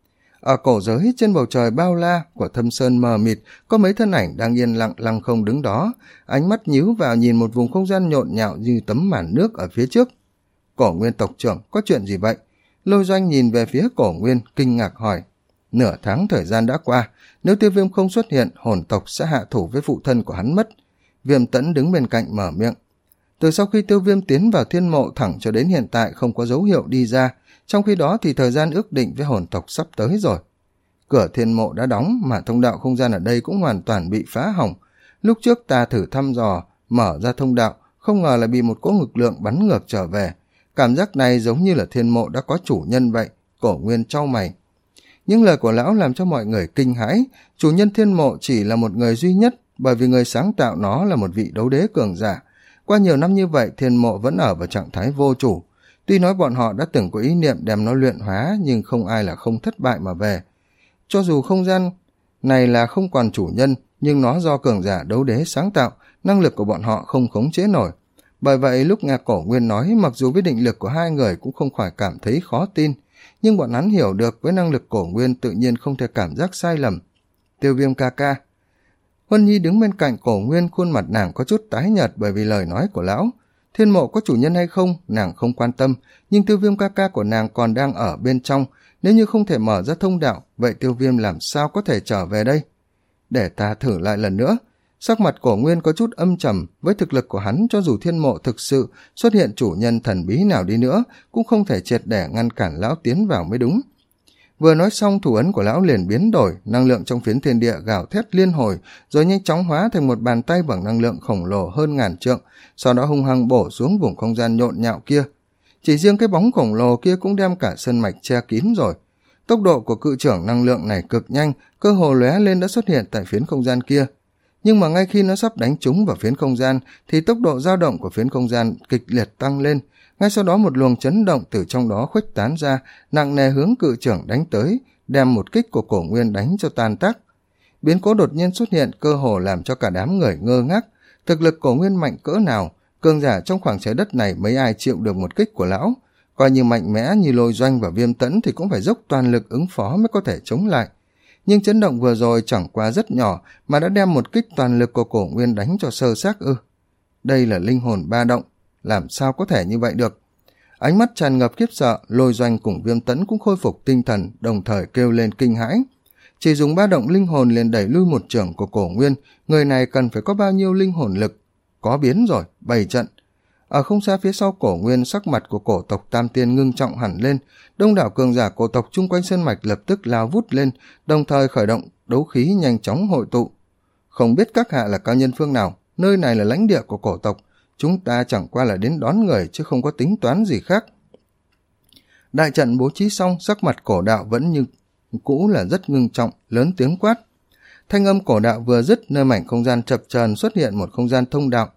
Ở cổ giới, trên bầu trời bao la của thâm sơn mờ mịt, có mấy thân ảnh đang yên lặng lăng không đứng đó, ánh mắt nhíu vào nhìn một vùng không gian nhộn nhạo như tấm màn nước ở phía trước. Cổ Nguyên tộc trưởng, có chuyện gì vậy? Lôi Doanh nhìn về phía Cổ Nguyên, kinh ngạc hỏi. Nửa tháng thời gian đã qua, nếu Tiêu Viêm không xuất hiện, hồn tộc sẽ hạ thủ với phụ thân của hắn mất. Viêm Tẫn đứng bên cạnh mở miệng. Từ sau khi Tiêu Viêm tiến vào thiên mộ thẳng cho đến hiện tại không có dấu hiệu đi ra, trong khi đó thì thời gian ước định với hồn tộc sắp tới rồi. Cửa thiên mộ đã đóng mà thông đạo không gian ở đây cũng hoàn toàn bị phá hỏng. Lúc trước ta thử thăm dò, mở ra thông đạo, không ngờ lại bị một cỗ lực lượng bắn ngược trở về. Cảm giác này giống như là thiên mộ đã có chủ nhân vậy. Cổ Nguyên chau mày. Những lời của lão làm cho mọi người kinh hãi. Chủ nhân thiên mộ chỉ là một người duy nhất, bởi vì người sáng tạo nó là một vị đấu đế cường giả. Qua nhiều năm như vậy, thiên mộ vẫn ở vào trạng thái vô chủ. Tuy nói bọn họ đã từng có ý niệm đem nó luyện hóa, nhưng không ai là không thất bại mà về. Cho dù không gian này là không còn chủ nhân, nhưng nó do cường giả đấu đế sáng tạo, năng lực của bọn họ không khống chế nổi. Bởi vậy lúc nghe Cổ Nguyên nói, mặc dù với định lực của hai người cũng không khỏi cảm thấy khó tin, nhưng bọn hắn hiểu được với năng lực Cổ Nguyên tự nhiên không thể cảm giác sai lầm. Tiêu Viêm ca ca. Huân Nhi đứng bên cạnh Cổ Nguyên, khuôn mặt nàng có chút tái nhợt bởi vì lời nói của lão. Thiên mộ có chủ nhân hay không, nàng không quan tâm, nhưng Tiêu Viêm ca ca của nàng còn đang ở bên trong, nếu như không thể mở ra thông đạo, vậy Tiêu Viêm làm sao có thể trở về đây? Để ta thử lại lần nữa. Sắc mặt Cổ Nguyên có chút âm trầm, với thực lực của hắn cho dù thiên mộ thực sự xuất hiện chủ nhân thần bí nào đi nữa, cũng không thể triệt để ngăn cản lão tiến vào mới đúng. Vừa nói xong, thủ ấn của lão liền biến đổi, năng lượng trong phiến thiên địa gào thét liên hồi, rồi nhanh chóng hóa thành một bàn tay bằng năng lượng khổng lồ hơn ngàn trượng, sau đó hung hăng bổ xuống vùng không gian nhộn nhạo kia. Chỉ riêng cái bóng khổng lồ kia cũng đem cả sơn mạch che kín rồi. Tốc độ của cự trưởng năng lượng này cực nhanh, cơ hồ lóe lên đã xuất hiện tại phiến không gian kia. Nhưng mà ngay khi nó sắp đánh trúng vào phiến không gian thì tốc độ dao động của phiến không gian kịch liệt tăng lên. Ngay sau đó một luồng chấn động từ trong đó khuếch tán ra, nặng nề hướng cự trưởng đánh tới, đem một kích của Cổ Nguyên đánh cho tan tác. Biến cố đột nhiên xuất hiện cơ hồ làm cho cả đám người ngơ ngác. Thực lực Cổ Nguyên mạnh cỡ nào, cường giả trong khoảng trái đất này mấy ai chịu được một kích của lão. Coi như mạnh mẽ như Lôi Doanh và Viêm Tẫn thì cũng phải dốc toàn lực ứng phó mới có thể chống lại. Nhưng chấn động vừa rồi chẳng qua rất nhỏ mà đã đem một kích toàn lực của Cổ Nguyên đánh cho sơ xác ư. Đây là linh hồn ba động, làm sao có thể như vậy được. Ánh mắt tràn ngập khiếp sợ, Lôi Doanh cùng Viêm Tẫn cũng khôi phục tinh thần, đồng thời kêu lên kinh hãi. Chỉ dùng ba động linh hồn liền đẩy lui một trưởng của Cổ Nguyên, người này cần phải có bao nhiêu linh hồn lực. Có biến rồi, bày trận. Ở không xa phía sau Cổ Nguyên, sắc mặt của cổ tộc Tam Tiên ngưng trọng hẳn lên, đông đảo cường giả cổ tộc chung quanh sơn mạch lập tức lao vút lên, đồng thời khởi động đấu khí nhanh chóng hội tụ. Không biết các hạ là cao nhân phương nào, nơi này là lãnh địa của cổ tộc, chúng ta chẳng qua là đến đón người chứ không có tính toán gì khác. Đại trận bố trí xong, sắc mặt Cổ Đạo vẫn như cũ là rất ngưng trọng, lớn tiếng quát. Thanh âm Cổ Đạo vừa dứt, nơi mảnh không gian chập chờn xuất hiện một không gian thông đạo.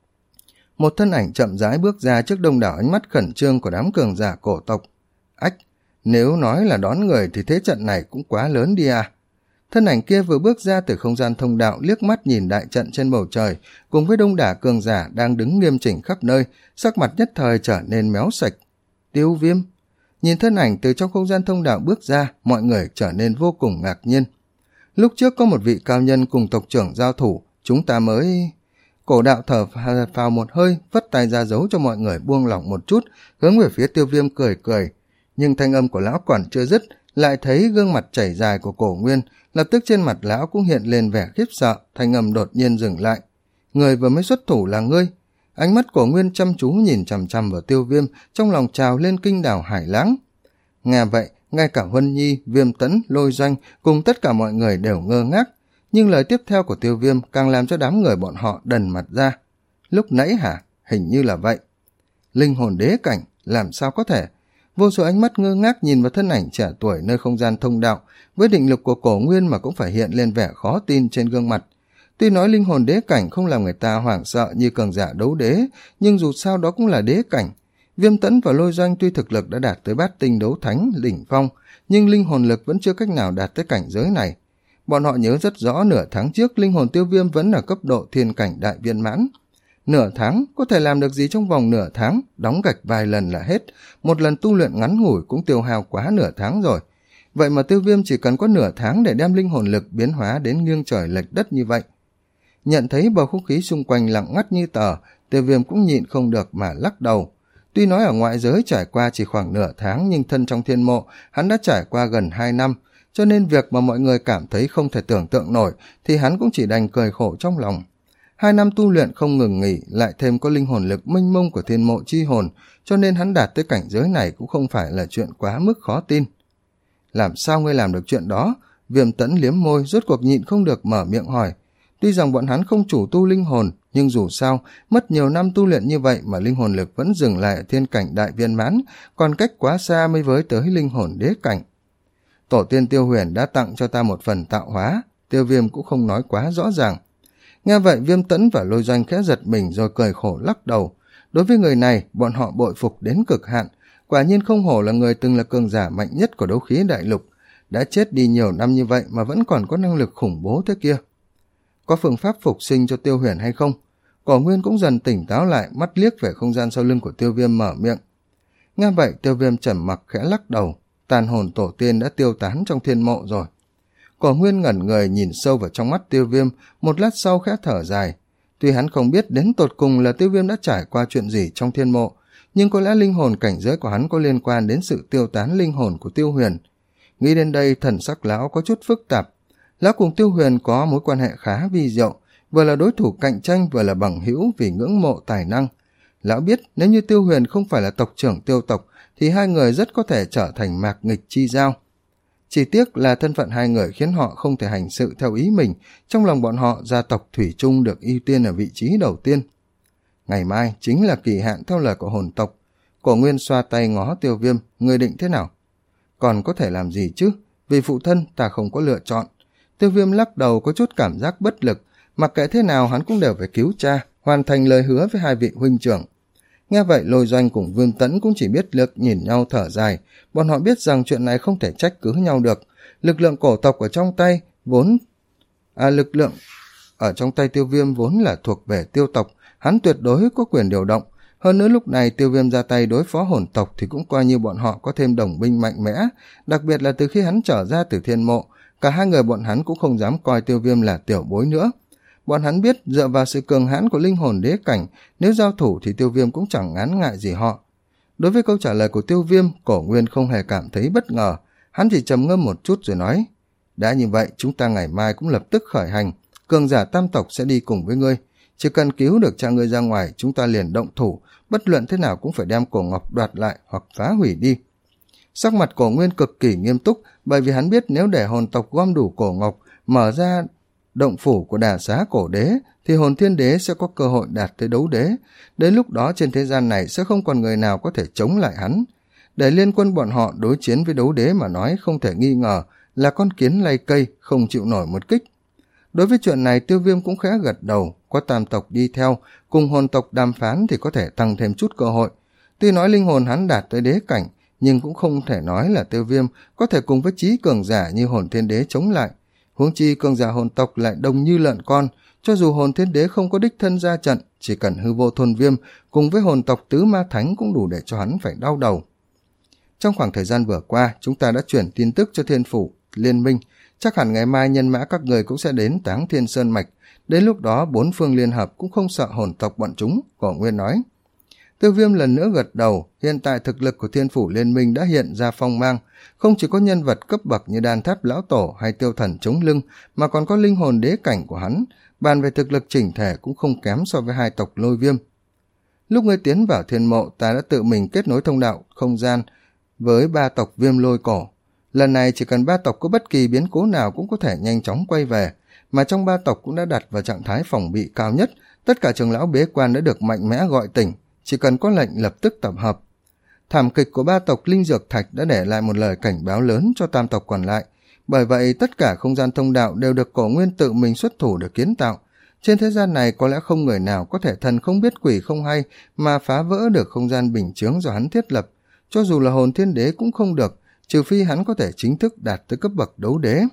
Một thân ảnh chậm rãi bước ra trước đông đảo ánh mắt khẩn trương của đám cường giả cổ tộc. Ách, nếu nói là đón người thì thế trận này cũng quá lớn đi à. Thân ảnh kia vừa bước ra từ không gian thông đạo, liếc mắt nhìn đại trận trên bầu trời, cùng với đông đảo cường giả đang đứng nghiêm chỉnh khắp nơi, sắc mặt nhất thời trở nên méo sạch. Tiêu Viêm. Nhìn thân ảnh từ trong không gian thông đạo bước ra, mọi người trở nên vô cùng ngạc nhiên. Lúc trước có một vị cao nhân cùng tộc trưởng giao thủ, chúng ta mới... Cổ Đạo thở phào một hơi, vất tay ra dấu cho mọi người buông lỏng một chút, hướng về phía Tiêu Viêm cười cười. Nhưng thanh âm của lão còn chưa dứt, lại thấy gương mặt chảy dài của Cổ Nguyên, lập tức trên mặt lão cũng hiện lên vẻ khiếp sợ, thanh âm đột nhiên dừng lại. Người vừa mới xuất thủ là ngươi. Ánh mắt Cổ Nguyên chăm chú nhìn chằm chằm vào Tiêu Viêm, trong lòng trào lên kinh đảo hải lãng. Nghe vậy, ngay cả Huân Nhi, Viêm Tẫn, Lôi Doanh cùng tất cả mọi người đều ngơ ngác. Nhưng lời tiếp theo của Tiêu Viêm càng làm cho đám người bọn họ đần mặt ra. Lúc nãy hả? Hình như là vậy. Linh hồn đế cảnh, làm sao có thể? Vô số ánh mắt ngơ ngác nhìn vào thân ảnh trẻ tuổi nơi không gian thông đạo, với định lực của Cổ Nguyên mà cũng phải hiện lên vẻ khó tin trên gương mặt. Tuy nói linh hồn đế cảnh không làm người ta hoảng sợ như cường giả đấu đế, nhưng dù sao đó cũng là đế cảnh. Viêm Tẫn và Lôi Doanh tuy thực lực đã đạt tới bát tinh đấu thánh, đỉnh phong, nhưng linh hồn lực vẫn chưa cách nào đạt tới cảnh giới này. Bọn họ nhớ rất rõ nửa tháng trước linh hồn Tiêu Viêm vẫn ở cấp độ thiên cảnh đại viên mãn. Nửa tháng, có thể làm được gì trong vòng nửa tháng, đóng gạch vài lần là hết, một lần tu luyện ngắn ngủi cũng tiêu hao quá nửa tháng rồi. Vậy mà Tiêu Viêm chỉ cần có nửa tháng để đem linh hồn lực biến hóa đến nghiêng trời lệch đất như vậy. Nhận thấy bầu không khí xung quanh lặng ngắt như tờ, Tiêu Viêm cũng nhịn không được mà lắc đầu. Tuy nói ở ngoại giới trải qua chỉ khoảng nửa tháng, nhưng thân trong thiên mộ, hắn đã trải qua gần hai năm, cho nên việc mà mọi người cảm thấy không thể tưởng tượng nổi thì hắn cũng chỉ đành cười khổ trong lòng. Hai năm tu luyện không ngừng nghỉ, lại thêm có linh hồn lực mênh mông của thiên mộ chi hồn, cho nên hắn đạt tới cảnh giới này cũng không phải là chuyện quá mức khó tin. Làm sao ngươi làm được chuyện đó? Viêm Tẫn liếm môi, rốt cuộc nhịn không được mở miệng hỏi. Tuy rằng bọn hắn không chủ tu linh hồn, nhưng dù sao, mất nhiều năm tu luyện như vậy mà linh hồn lực vẫn dừng lại ở thiên cảnh đại viên mãn, còn cách quá xa mới với tới linh hồn đế cảnh. Tổ tiên Tiêu Huyền đã tặng cho ta một phần tạo hóa, Tiêu Viêm cũng không nói quá rõ ràng. Nghe vậy Viêm Tẫn và Lôi Doanh khẽ giật mình rồi cười khổ lắc đầu. Đối với người này, bọn họ bội phục đến cực hạn, quả nhiên không hổ là người từng là cường giả mạnh nhất của đấu khí đại lục, đã chết đi nhiều năm như vậy mà vẫn còn có năng lực khủng bố thế kia. Có phương pháp phục sinh cho Tiêu Huyền hay không? Cổ Nguyên cũng dần tỉnh táo lại, mắt liếc về không gian sau lưng của Tiêu Viêm mở miệng. Nghe vậy Tiêu Viêm trầm mặc khẽ lắc đầu, tàn hồn tổ tiên đã tiêu tán trong thiên mộ rồi. Cổ Nguyên ngẩn người nhìn sâu vào trong mắt Tiêu Viêm, một lát sau khẽ thở dài. Tuy hắn không biết đến tột cùng là Tiêu Viêm đã trải qua chuyện gì trong thiên mộ, nhưng có lẽ linh hồn cảnh giới của hắn có liên quan đến sự tiêu tán linh hồn của Tiêu Huyền. Nghĩ đến đây thần sắc lão có chút phức tạp. Lão cùng Tiêu Huyền có mối quan hệ khá vi diệu, vừa là đối thủ cạnh tranh vừa là bằng hữu vì ngưỡng mộ tài năng. Lão biết nếu như Tiêu Huyền không phải là tộc trưởng Tiêu tộc thì hai người rất có thể trở thành mạc nghịch chi giao. Chỉ tiếc là thân phận hai người khiến họ không thể hành sự theo ý mình, trong lòng bọn họ gia tộc Thủy Chung được ưu tiên ở vị trí đầu tiên. Ngày mai chính là kỳ hạn theo lời của hồn tộc. Cổ Nguyên xoa tay ngó Tiêu Viêm, ngươi định thế nào? Còn có thể làm gì chứ? Vì phụ thân ta không có lựa chọn. Tiêu Viêm lắc đầu có chút cảm giác bất lực, mặc kệ thế nào hắn cũng đều phải cứu cha, hoàn thành lời hứa với hai vị huynh trưởng. Nghe vậy Lôi Doanh cùng Vương Tẫn cũng chỉ biết lực nhìn nhau thở dài, bọn họ biết rằng chuyện này không thể trách cứ nhau được. Lực lượng cổ tộc ở trong tay vốn à lực lượng ở trong tay Tiêu Viêm vốn là thuộc về Tiêu tộc, hắn tuyệt đối có quyền điều động. Hơn nữa lúc này Tiêu Viêm ra tay đối phó hồn tộc thì cũng coi như bọn họ có thêm đồng binh mạnh mẽ, đặc biệt là từ khi hắn trở ra từ thiên mộ, cả hai người bọn hắn cũng không dám coi Tiêu Viêm là tiểu bối nữa. Bọn hắn biết dựa vào sự cường hãn của linh hồn đế cảnh, nếu giao thủ thì Tiêu Viêm cũng chẳng ngán ngại gì họ. Đối với câu trả lời của Tiêu Viêm, Cổ Nguyên không hề cảm thấy bất ngờ, hắn chỉ trầm ngâm một chút rồi nói: đã như vậy chúng ta ngày mai cũng lập tức khởi hành, cường giả tam tộc sẽ đi cùng với ngươi, chỉ cần cứu được cha ngươi ra ngoài chúng ta liền động thủ, bất luận thế nào cũng phải đem cổ ngọc đoạt lại hoặc phá hủy đi. Sắc mặt Cổ Nguyên cực kỳ nghiêm túc, bởi vì hắn biết nếu để hồn tộc gom đủ cổ ngọc, mở ra động phủ của Đà Xá Cổ Đế thì hồn thiên đế sẽ có cơ hội đạt tới đấu đế, đến lúc đó trên thế gian này sẽ không còn người nào có thể chống lại hắn. Để liên quân bọn họ đối chiến với đấu đế mà nói không thể nghi ngờ là con kiến lay cây, không chịu nổi một kích. Đối với chuyện này Tiêu Viêm cũng khẽ gật đầu, có tam tộc đi theo, cùng hồn tộc đàm phán thì có thể tăng thêm chút cơ hội. Tuy nói linh hồn hắn đạt tới đế cảnh, nhưng cũng không thể nói là Tiêu Viêm có thể cùng với trí cường giả như hồn thiên đế chống lại. Huống chi cường giả hồn tộc lại đông như lợn con, cho dù hồn thiên đế không có đích thân ra trận, chỉ cần hư vô thôn viêm cùng với hồn tộc tứ ma thánh cũng đủ để cho hắn phải đau đầu. Trong khoảng thời gian vừa qua, chúng ta đã chuyển tin tức cho thiên phủ liên minh, chắc hẳn ngày mai nhân mã các người cũng sẽ đến Táng Thiên Sơn Mạch, đến lúc đó bốn phương liên hợp cũng không sợ hồn tộc bọn chúng, Cổ Nguyên nói. Tiêu Viêm lần nữa gật đầu, hiện tại thực lực của thiên phủ liên minh đã hiện ra phong mang, không chỉ có nhân vật cấp bậc như Đan Tháp Lão Tổ hay Tiêu Thần chống lưng, mà còn có linh hồn đế cảnh của hắn, bàn về thực lực chỉnh thể cũng không kém so với hai tộc Lôi Viêm. Lúc ngươi tiến vào thiên mộ, ta đã tự mình kết nối thông đạo không gian với ba tộc Viêm Lôi Cổ. Lần này chỉ cần ba tộc có bất kỳ biến cố nào cũng có thể nhanh chóng quay về, mà trong ba tộc cũng đã đặt vào trạng thái phòng bị cao nhất, tất cả trưởng lão bế quan đã được mạnh mẽ gọi tỉnh, chỉ cần có lệnh lập tức tập hợp. Thảm kịch của ba tộc Linh Dược Thạch đã để lại một lời cảnh báo lớn cho tam tộc còn lại, bởi vậy tất cả không gian thông đạo đều được Cổ Nguyên tự mình xuất thủ để kiến tạo. Trên thế gian này có lẽ không người nào có thể thần không biết quỷ không hay mà phá vỡ được không gian bình chướng do hắn thiết lập, cho dù là hồn thiên đế cũng không được, trừ phi hắn có thể chính thức đạt tới cấp bậc đấu đế.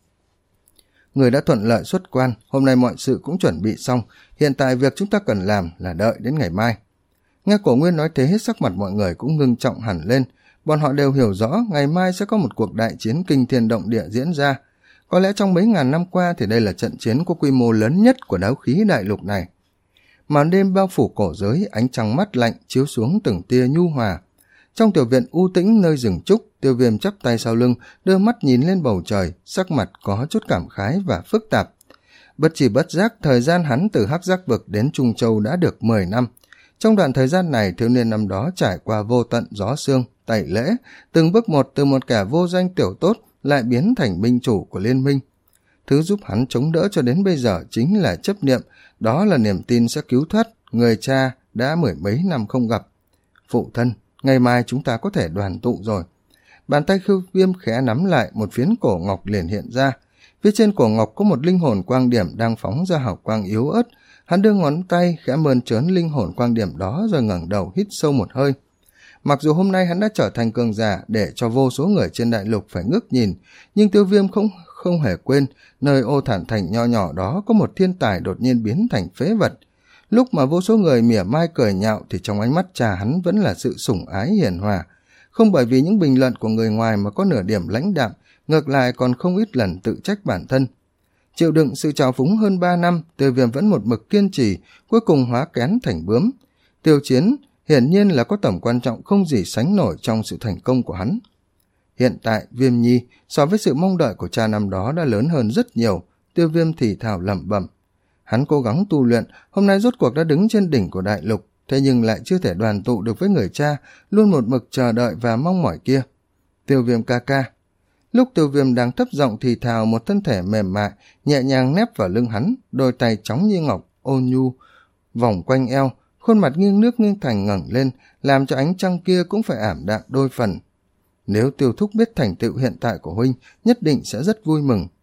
Người đã thuận lợi xuất quan, hôm nay mọi sự cũng chuẩn bị xong, hiện tại việc chúng ta cần làm là đợi đến ngày mai. Nghe Cổ Nguyên nói thế, sắc mặt mọi người cũng ngưng trọng hẳn lên, bọn họ đều hiểu rõ ngày mai sẽ có một cuộc đại chiến kinh thiên động địa diễn ra. Có lẽ trong mấy ngàn năm qua thì đây là trận chiến có quy mô lớn nhất của đấu khí đại lục này. Màn đêm bao phủ cổ giới, ánh trăng mát lạnh chiếu xuống từng tia nhu hòa. Trong tiểu viện u tĩnh nơi rừng trúc, Tiêu Viêm chắp tay sau lưng, đưa mắt nhìn lên bầu trời, sắc mặt có chút cảm khái và phức tạp. Bất chỉ bất giác, thời gian hắn từ Hắc Giác Vực đến Trung Châu đã được mười năm. Trong đoạn thời gian này, thiếu niên năm đó trải qua vô tận gió sương, tẩy lễ, từng bước một từ một kẻ vô danh tiểu tốt lại biến thành minh chủ của liên minh. Thứ giúp hắn chống đỡ cho đến bây giờ chính là chấp niệm, đó là niềm tin sẽ cứu thoát người cha đã mười mấy năm không gặp. Phụ thân, ngày mai chúng ta có thể đoàn tụ rồi. Bàn tay Khưu Viêm khẽ nắm lại, một phiến cổ ngọc liền hiện ra. Phía trên cổ ngọc có một linh hồn quang điểm đang phóng ra hào quang yếu ớt. Hắn đưa ngón tay khẽ mơn trớn linh hồn quang điểm đó rồi ngẩng đầu hít sâu một hơi. Mặc dù hôm nay hắn đã trở thành cường giả để cho vô số người trên đại lục phải ngước nhìn, nhưng Tiêu Viêm không không hề quên nơi Ô Thản Thành nho nhỏ đó có một thiên tài đột nhiên biến thành phế vật. Lúc mà vô số người mỉa mai cười nhạo thì trong ánh mắt cha hắn vẫn là sự sủng ái hiền hòa, không bởi vì những bình luận của người ngoài mà có nửa điểm lãnh đạm, ngược lại còn không ít lần tự trách bản thân. Chịu đựng sự trào phúng hơn ba năm, Tiêu Viêm vẫn một mực kiên trì, cuối cùng hóa kén thành bướm. Tiêu chiến hiển nhiên là có tầm quan trọng không gì sánh nổi trong sự thành công của hắn. Hiện tại Viêm Nhi so với sự mong đợi của cha năm đó đã lớn hơn rất nhiều, Tiêu Viêm thì thào lẩm bẩm. Hắn cố gắng tu luyện, hôm nay rốt cuộc đã đứng trên đỉnh của đại lục, thế nhưng lại chưa thể đoàn tụ được với người cha luôn một mực chờ đợi và mong mỏi kia. Tiêu Viêm ca ca. Lúc Tiêu Viêm đang thấp giọng thì thào, một thân thể mềm mại nhẹ nhàng nép vào lưng hắn, đôi tay trắng như ngọc ôn nhu vòng quanh eo, khuôn mặt nghiêng nước nghiêng thành ngẩng lên, làm cho ánh trăng kia cũng phải ảm đạm đôi phần. Nếu Tiêu thúc biết thành tựu hiện tại của huynh, nhất định sẽ rất vui mừng.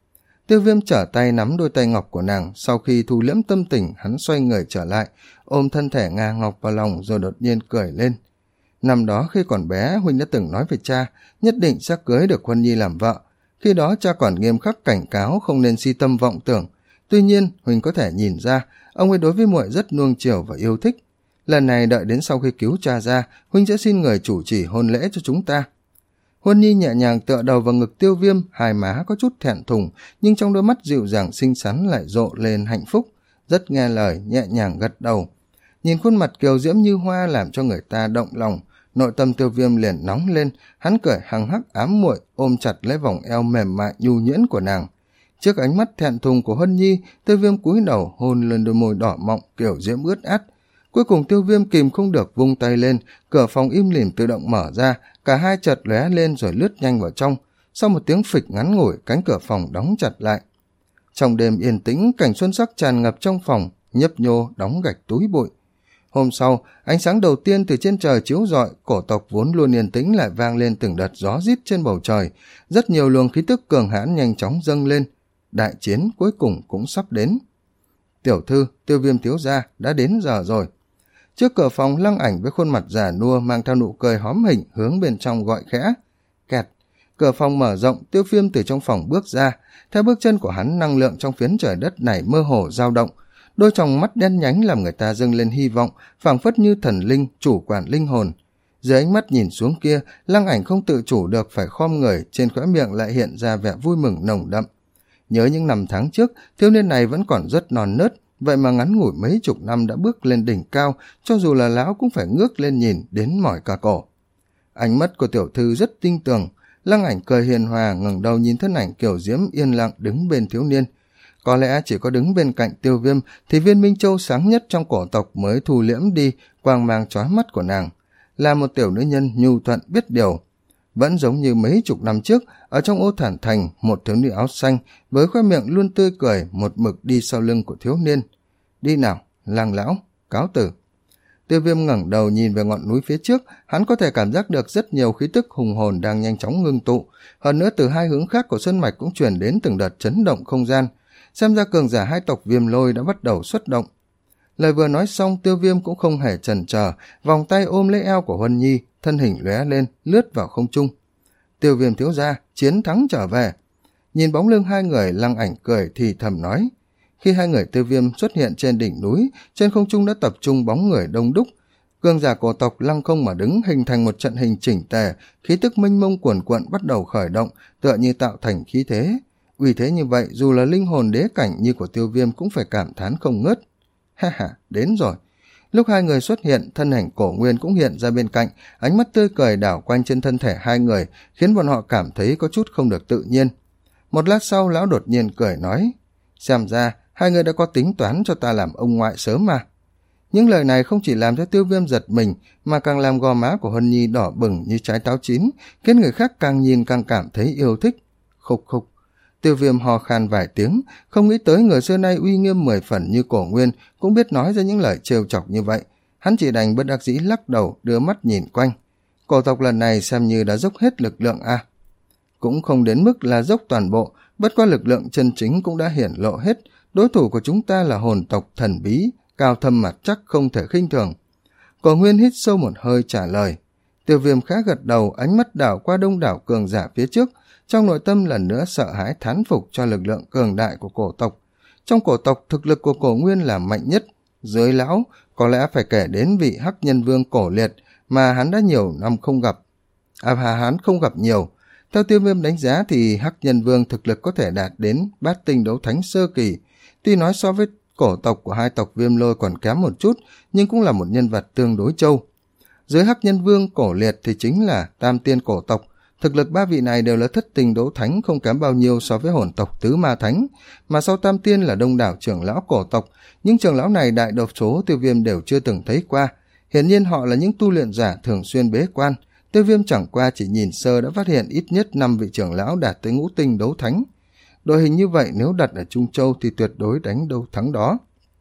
Tiêu Viêm trở tay nắm đôi tay ngọc của nàng, sau khi thu liễm tâm tình, hắn xoay người trở lại, ôm thân thể Nga Ngọc vào lòng rồi đột nhiên cười lên. Năm đó khi còn bé, huynh đã từng nói với cha, nhất định sẽ cưới được Huân Nhi làm vợ. Khi đó cha còn nghiêm khắc cảnh cáo không nên si tâm vọng tưởng. Tuy nhiên, huynh có thể nhìn ra, ông ấy đối với muội rất nuông chiều và yêu thích. Lần này đợi đến sau khi cứu cha ra, huynh sẽ xin người chủ trì hôn lễ cho chúng ta. Huân Nhi nhẹ nhàng tựa đầu vào ngực Tiêu Viêm, hai má có chút thẹn thùng, nhưng trong đôi mắt dịu dàng xinh xắn lại rộ lên hạnh phúc, rất nghe lời, nhẹ nhàng gật đầu. Nhìn khuôn mặt kiều diễm như hoa làm cho người ta động lòng, nội tâm Tiêu Viêm liền nóng lên, hắn cười hằng hắc ám muội, ôm chặt lấy vòng eo mềm mại nhu nhuyễn của nàng. Trước ánh mắt thẹn thùng của Huân Nhi, Tiêu Viêm cúi đầu hôn lên đôi môi đỏ mọng kiểu diễm ướt át. Cuối cùng Tiêu Viêm kìm không được vung tay lên, cửa phòng im lìm tự động mở ra, cả hai chợt lóe lên rồi lướt nhanh vào trong. Sau một tiếng phịch ngắn ngủi, cánh cửa phòng đóng chặt lại. Trong đêm yên tĩnh, cảnh xuân sắc tràn ngập trong phòng, nhấp nhô đóng gạch túi bụi. Hôm sau, ánh sáng đầu tiên từ trên trời chiếu rọi, cổ tộc vốn luôn yên tĩnh lại vang lên từng đợt gió rít trên bầu trời. Rất nhiều luồng khí tức cường hãn nhanh chóng dâng lên. Đại chiến cuối cùng cũng sắp đến. Tiểu thư, Tiêu Viêm thiếu gia, đã đến giờ rồi. Trước cửa phòng, Lăng Ảnh với khuôn mặt già nua mang theo nụ cười hóm hỉnh hướng bên trong gọi khẽ. Kẹt. Cửa phòng mở rộng, Tiêu Viêm từ trong phòng bước ra. Theo bước chân của hắn, năng lượng trong phiến trời đất này mơ hồ dao động. Đôi tròng mắt đen nhánh làm người ta dâng lên hy vọng, phảng phất như thần linh, chủ quản linh hồn. Dưới ánh mắt nhìn xuống kia, Lăng Ảnh không tự chủ được phải khom người, trên khóe miệng lại hiện ra vẻ vui mừng nồng đậm. Nhớ những năm tháng trước, thiếu niên này vẫn còn rất non nớt, vậy mà ngắn ngủi mấy chục năm đã bước lên đỉnh cao, cho dù là lão cũng phải ngước lên nhìn đến mỏi cả cổ. Ánh mắt của tiểu thư rất tinh tường, Lăng Ảnh cười hiền hòa ngẩng đầu nhìn thân ảnh kiểu diễm yên lặng đứng bên thiếu niên. Có lẽ chỉ có đứng bên cạnh Tiêu Viêm thì viên minh châu sáng nhất trong cổ tộc mới thu liễm đi quang mang chói mắt của nàng. Là một tiểu nữ nhân nhu thuận biết điều. Vẫn giống như mấy chục năm trước, ở trong Ô Thản Thành, một thiếu nữ áo xanh với khoe miệng luôn tươi cười một mực đi sau lưng của thiếu niên. Đi nào, Lăng lão, cáo tử. Tiêu Viêm ngẩng đầu nhìn về ngọn núi phía trước, hắn có thể cảm giác được rất nhiều khí tức hùng hồn đang nhanh chóng ngưng tụ. Hơn nữa từ hai hướng khác của sơn mạch cũng truyền đến từng đợt chấn động không gian. Xem ra cường giả hai tộc Viêm Lôi đã bắt đầu xuất động. Lời vừa nói xong, Tiêu Viêm cũng không hề chần chờ, vòng tay ôm lấy eo của Huân Nhi, thân hình lóe lên, lướt vào không trung. Tiêu Viêm thiếu gia, chiến thắng trở về. Nhìn bóng lưng hai người, Lăng Ảnh cười thì thầm nói. Khi hai người Tiêu Viêm xuất hiện trên đỉnh núi, trên không trung đã tập trung bóng người đông đúc. Cường giả cổ tộc lăng không mà đứng, hình thành một trận hình chỉnh tề, khí tức mênh mông cuồn cuộn bắt đầu khởi động, tựa như tạo thành khí thế. Uy thế như vậy, dù là linh hồn đế cảnh như của Tiêu Viêm cũng phải cảm thán không ngớt. Ha ha, đến rồi. Lúc hai người xuất hiện, thân ảnh Cổ Nguyên cũng hiện ra bên cạnh, ánh mắt tươi cười đảo quanh trên thân thể hai người, khiến bọn họ cảm thấy có chút không được tự nhiên. Một lát sau, lão đột nhiên cười nói, xem ra, hai người đã có tính toán cho ta làm ông ngoại sớm mà. Những lời này không chỉ làm cho Tiêu Viêm giật mình, mà càng làm gò má của Huân Nhi đỏ bừng như trái táo chín, khiến người khác càng nhìn càng cảm thấy yêu thích. Khục khục. Tiêu Viêm hò khan vài tiếng, không nghĩ tới người xưa nay uy nghiêm mười phần như Cổ Nguyên cũng biết nói ra những lời trêu chọc như vậy. Hắn chỉ đành bất đắc dĩ lắc đầu, đưa mắt nhìn quanh. Cổ tộc lần này xem như đã dốc hết lực lượng à. Cũng không đến mức là dốc toàn bộ, bất qua lực lượng chân chính cũng đã hiển lộ hết. Đối thủ của chúng ta là hồn tộc thần bí, cao thâm mặt chắc không thể khinh thường. Cổ Nguyên hít sâu một hơi trả lời. Tiêu Viêm khá gật đầu, ánh mắt đảo qua đông đảo cường giả phía trước, trong nội tâm lần nữa sợ hãi thán phục cho lực lượng cường đại của cổ tộc. Trong cổ tộc, thực lực của Cổ Nguyên là mạnh nhất. Dưới lão, có lẽ phải kể đến vị Hắc Nhân Vương Cổ Liệt mà hắn đã nhiều năm không gặp. À, hắn không gặp nhiều. Theo Tiêu Viêm đánh giá thì Hắc Nhân Vương thực lực có thể đạt đến bát tinh đấu thánh sơ kỳ. Tuy nói so với cổ tộc của hai tộc Viêm Lôi còn kém một chút, nhưng cũng là một nhân vật tương đối trâu. Dưới Hắc Nhân Vương Cổ Liệt thì chính là tam tiên cổ tộc. Thực lực ba vị này đều là thất tinh đấu thánh, không kém bao nhiêu so với hồn tộc tứ ma thánh, mà sau tam tiên là đông đảo trưởng lão cổ tộc. Những trưởng lão này đại độc số Tiêu Viêm đều chưa từng thấy qua. Hiển nhiên họ là những tu luyện giả thường xuyên bế quan. Tiêu Viêm chẳng qua chỉ nhìn sơ đã phát hiện ít nhất năm vị trưởng lão đạt tới ngũ tinh đấu thánh. Đội hình như vậy nếu đặt ở Trung Châu thì tuyệt đối đánh đâu thắng đó.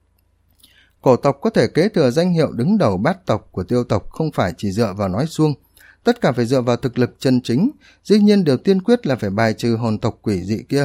Cổ tộc có thể kế thừa danh hiệu đứng đầu bát tộc của Tiêu tộc không phải chỉ dựa vào nói suông, tất cả phải dựa vào thực lực chân chính. Dĩ nhiên điều tiên quyết là phải bài trừ hồn tộc quỷ dị kia.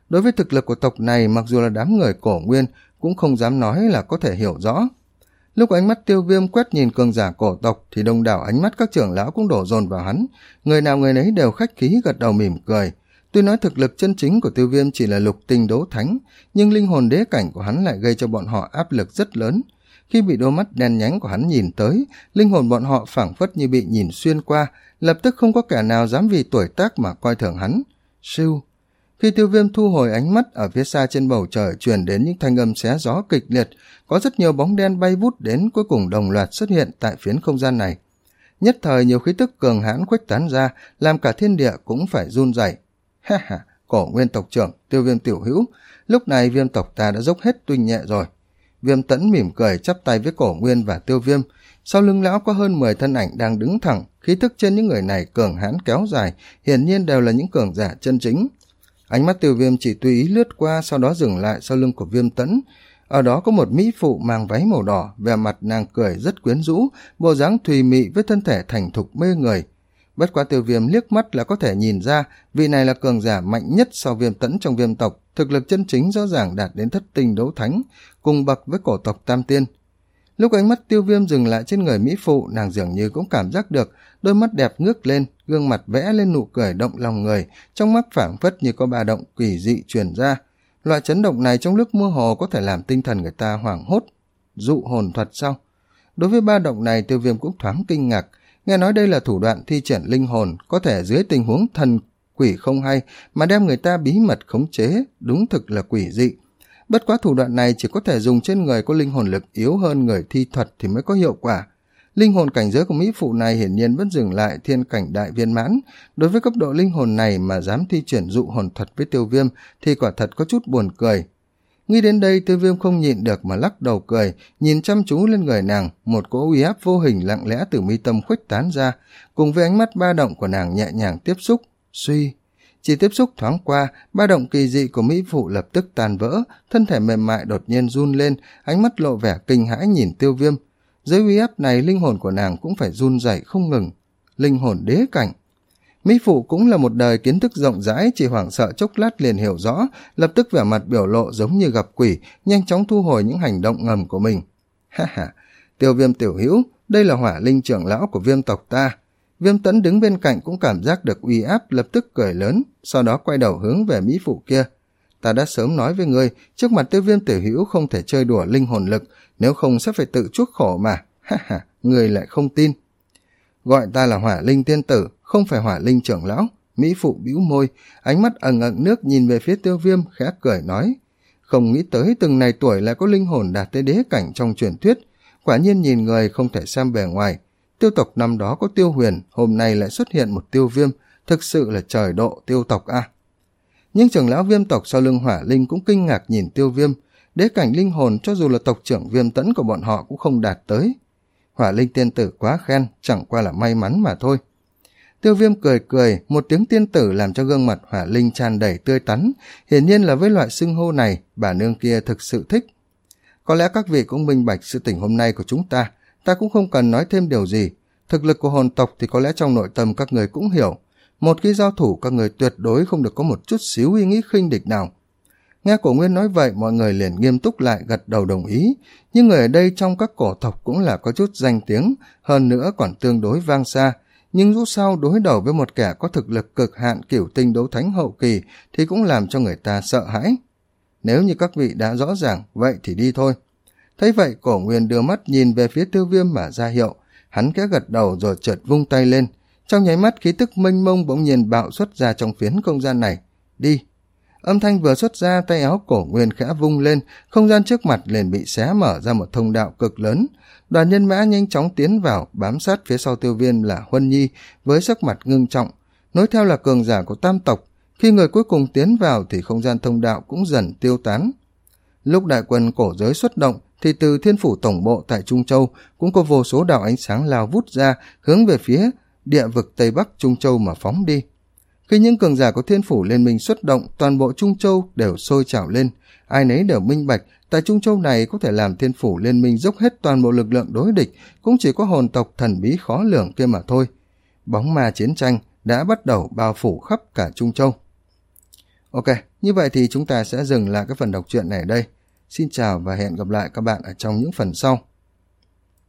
Đối với thực lực của tộc này, mặc dù là đám người Cổ Nguyên cũng không dám nói là có thể hiểu rõ. Lúc ánh mắt Tiêu Viêm quét nhìn cường giả cổ tộc thì đông đảo ánh mắt các trưởng lão cũng đổ dồn vào hắn, người nào người nấy đều khách khí gật đầu mỉm cười. Tuy nói thực lực chân chính của Tiêu Viêm chỉ là lục tinh đấu thánh, nhưng linh hồn đế cảnh của hắn lại gây cho bọn họ áp lực rất lớn. Khi bị đôi mắt đen nhánh của hắn nhìn tới, linh hồn bọn họ phảng phất như bị nhìn xuyên qua, lập tức không có kẻ nào dám vì tuổi tác mà coi thường hắn. Siêu. Khi Tiêu Viêm thu hồi ánh mắt, ở phía xa trên bầu trời truyền đến những thanh âm xé gió kịch liệt, có rất nhiều bóng đen bay vút đến, cuối cùng đồng loạt xuất hiện tại phiến không gian này. Nhất thời nhiều khí tức cường hãn khuếch tán ra, làm cả thiên địa cũng phải run rẩy. Ha ha, Cổ Nguyên tộc trưởng, Tiêu Viêm tiểu hữu, lúc này Viêm tộc ta đã dốc hết tuinh nhẹ rồi. Viêm Tẫn mỉm cười chắp tay với Cổ Nguyên và Tiêu Viêm. Sau lưng lão có hơn mười thân ảnh đang đứng thẳng, khí tức trên những người này cường hãn kéo dài, hiển nhiên đều là những cường giả chân chính. Ánh mắt Tiêu Viêm chỉ tùy ý lướt qua, sau đó dừng lại sau lưng của Viêm Tẫn. Ở đó có một mỹ phụ mang váy màu đỏ, vẻ mặt nàng cười rất quyến rũ, bộ dáng thùy mị với thân thể thành thục mê người. Bất quá Tiêu Viêm liếc mắt là có thể nhìn ra, vị này là cường giả mạnh nhất sau Viêm Tẫn trong Viêm tộc, thực lực chân chính rõ ràng đạt đến thất tinh đấu thánh, cùng bậc với cổ tộc Tam Tiên. Lúc ánh mắt Tiêu Viêm dừng lại trên người mỹ phụ, nàng dường như cũng cảm giác được, đôi mắt đẹp ngước lên, gương mặt vẽ lên nụ cười động lòng người, trong mắt phảng phất như có ba động kỳ dị truyền ra. Loại chấn động này trong lúc mơ hồ có thể làm tinh thần người ta hoảng hốt. Dụ hồn thuật sao? Đối với ba động này, Tiêu Viêm cũng thoáng kinh ngạc, nghe nói đây là thủ đoạn thi triển linh hồn, có thể dưới tình huống thần quỷ không hay mà đem người ta bí mật khống chế, đúng thực là quỷ dị. Bất quá thủ đoạn này chỉ có thể dùng trên người có linh hồn lực yếu hơn người thi thuật thì mới có hiệu quả. Linh hồn cảnh giới của mỹ phụ này hiển nhiên vẫn dừng lại thiên cảnh đại viên mãn. Đối với cấp độ linh hồn này mà dám thi triển dụ hồn thuật với Tiêu Viêm thì quả thật có chút buồn cười. Nghĩ đến đây, Tiêu Viêm không nhịn được mà lắc đầu cười, nhìn chăm chú lên người nàng, một cỗ uy áp vô hình lặng lẽ từ mi tâm khuếch tán ra, cùng với ánh mắt ba động của nàng nhẹ nhàng tiếp xúc. Suy, chỉ tiếp xúc thoáng qua, ba động kỳ dị của mỹ phụ lập tức tan vỡ, thân thể mềm mại đột nhiên run lên, ánh mắt lộ vẻ kinh hãi nhìn Tiêu Viêm. Dưới uy áp này, linh hồn của nàng cũng phải run rẩy không ngừng. Linh hồn đế cảnh. Mỹ phụ cũng là một đời kiến thức rộng rãi, chỉ hoảng sợ chốc lát liền hiểu rõ, lập tức vẻ mặt biểu lộ giống như gặp quỷ, nhanh chóng thu hồi những hành động ngầm của mình. Ha ha, Tiêu Viêm tiểu hữu, đây là Hỏa Linh trưởng lão của Viêm tộc ta. Viêm Tẫn đứng bên cạnh cũng cảm giác được uy áp, lập tức cười lớn, sau đó quay đầu hướng về mỹ phụ kia. Ta đã sớm nói với ngươi, trước mặt Tiêu Viêm tiểu hữu không thể chơi đùa linh hồn lực, nếu không sẽ phải tự chuốc khổ mà. Ha ha, ngươi lại không tin. Gọi ta là Hỏa Linh tiên tử, không phải Hỏa Linh trưởng lão. Mỹ phụ bĩu môi, ánh mắt ẩn ẩn nước nhìn về phía Tiêu Viêm, khẽ cười nói. Không nghĩ tới từng này tuổi lại có linh hồn đạt tới đế cảnh trong truyền thuyết. Quả nhiên nhìn người không thể xem bề ngoài. Tiêu tộc năm đó có Tiêu Huyền, hôm nay lại xuất hiện một Tiêu Viêm, thực sự là trời độ tiêu tộc a. À. Nhưng trưởng lão Viêm tộc sau lưng Hỏa Linh cũng kinh ngạc nhìn Tiêu Viêm, đế cảnh linh hồn cho dù là tộc trưởng Viêm Tẫn của bọn họ cũng không đạt tới. Hỏa Linh tiên tử quá khen, chẳng qua là may mắn mà thôi. Tiêu Viêm cười cười, một tiếng tiên tử làm cho gương mặt Hỏa Linh tràn đầy tươi tắn, hiển nhiên là với loại xưng hô này, bà nương kia thực sự thích. Có lẽ các vị cũng minh bạch sự tình hôm nay của chúng ta, ta cũng không cần nói thêm điều gì. Thực lực của hồn tộc thì có lẽ trong nội tâm các người cũng hiểu. Một khi giao thủ, các người tuyệt đối không được có một chút xíu ý nghĩ khinh địch nào. Nghe Cổ Nguyên nói vậy, mọi người liền nghiêm túc lại gật đầu đồng ý. Nhưng người ở đây trong các cổ tộc cũng là có chút danh tiếng, hơn nữa còn tương đối vang xa. Nhưng dù sao đối đầu với một kẻ có thực lực cực hạn cửu tinh đấu thánh hậu kỳ thì cũng làm cho người ta sợ hãi. Nếu như các vị đã rõ ràng, vậy thì đi thôi. Thấy vậy, Cổ Nguyên đưa mắt nhìn về phía Tiêu Viêm mà ra hiệu. Hắn khẽ gật đầu rồi chợt vung tay lên. Trong nháy mắt, khí tức mênh mông bỗng nhiên bạo xuất ra trong phiến không gian này. Đi! Âm thanh vừa xuất ra, tay áo Cổ Nguyên khẽ vung lên, không gian trước mặt liền bị xé mở ra một thông đạo cực lớn. Đoàn nhân mã nhanh chóng tiến vào, bám sát phía sau Tiêu Viêm là Huân Nhi với sắc mặt ngưng trọng. Nối theo là cường giả của tam tộc. Khi người cuối cùng tiến vào thì không gian thông đạo cũng dần tiêu tán. Lúc đại quân cổ giới xuất động thì từ thiên phủ tổng bộ tại Trung Châu cũng có vô số đạo ánh sáng lao vút ra hướng về phía địa vực Tây Bắc Trung Châu mà phóng đi. Khi những cường giả của thiên phủ liên minh xuất động, toàn bộ Trung Châu đều sôi trào lên. Ai nấy đều minh bạch, tại Trung Châu này có thể làm thiên phủ liên minh dốc hết toàn bộ lực lượng đối địch, cũng chỉ có hồn tộc thần bí khó lường kia mà thôi. Bóng ma chiến tranh đã bắt đầu bao phủ khắp cả Trung Châu. Ok, như vậy thì chúng ta sẽ dừng lại cái phần đọc truyện này ở đây. Xin chào và hẹn gặp lại các bạn ở trong những phần sau.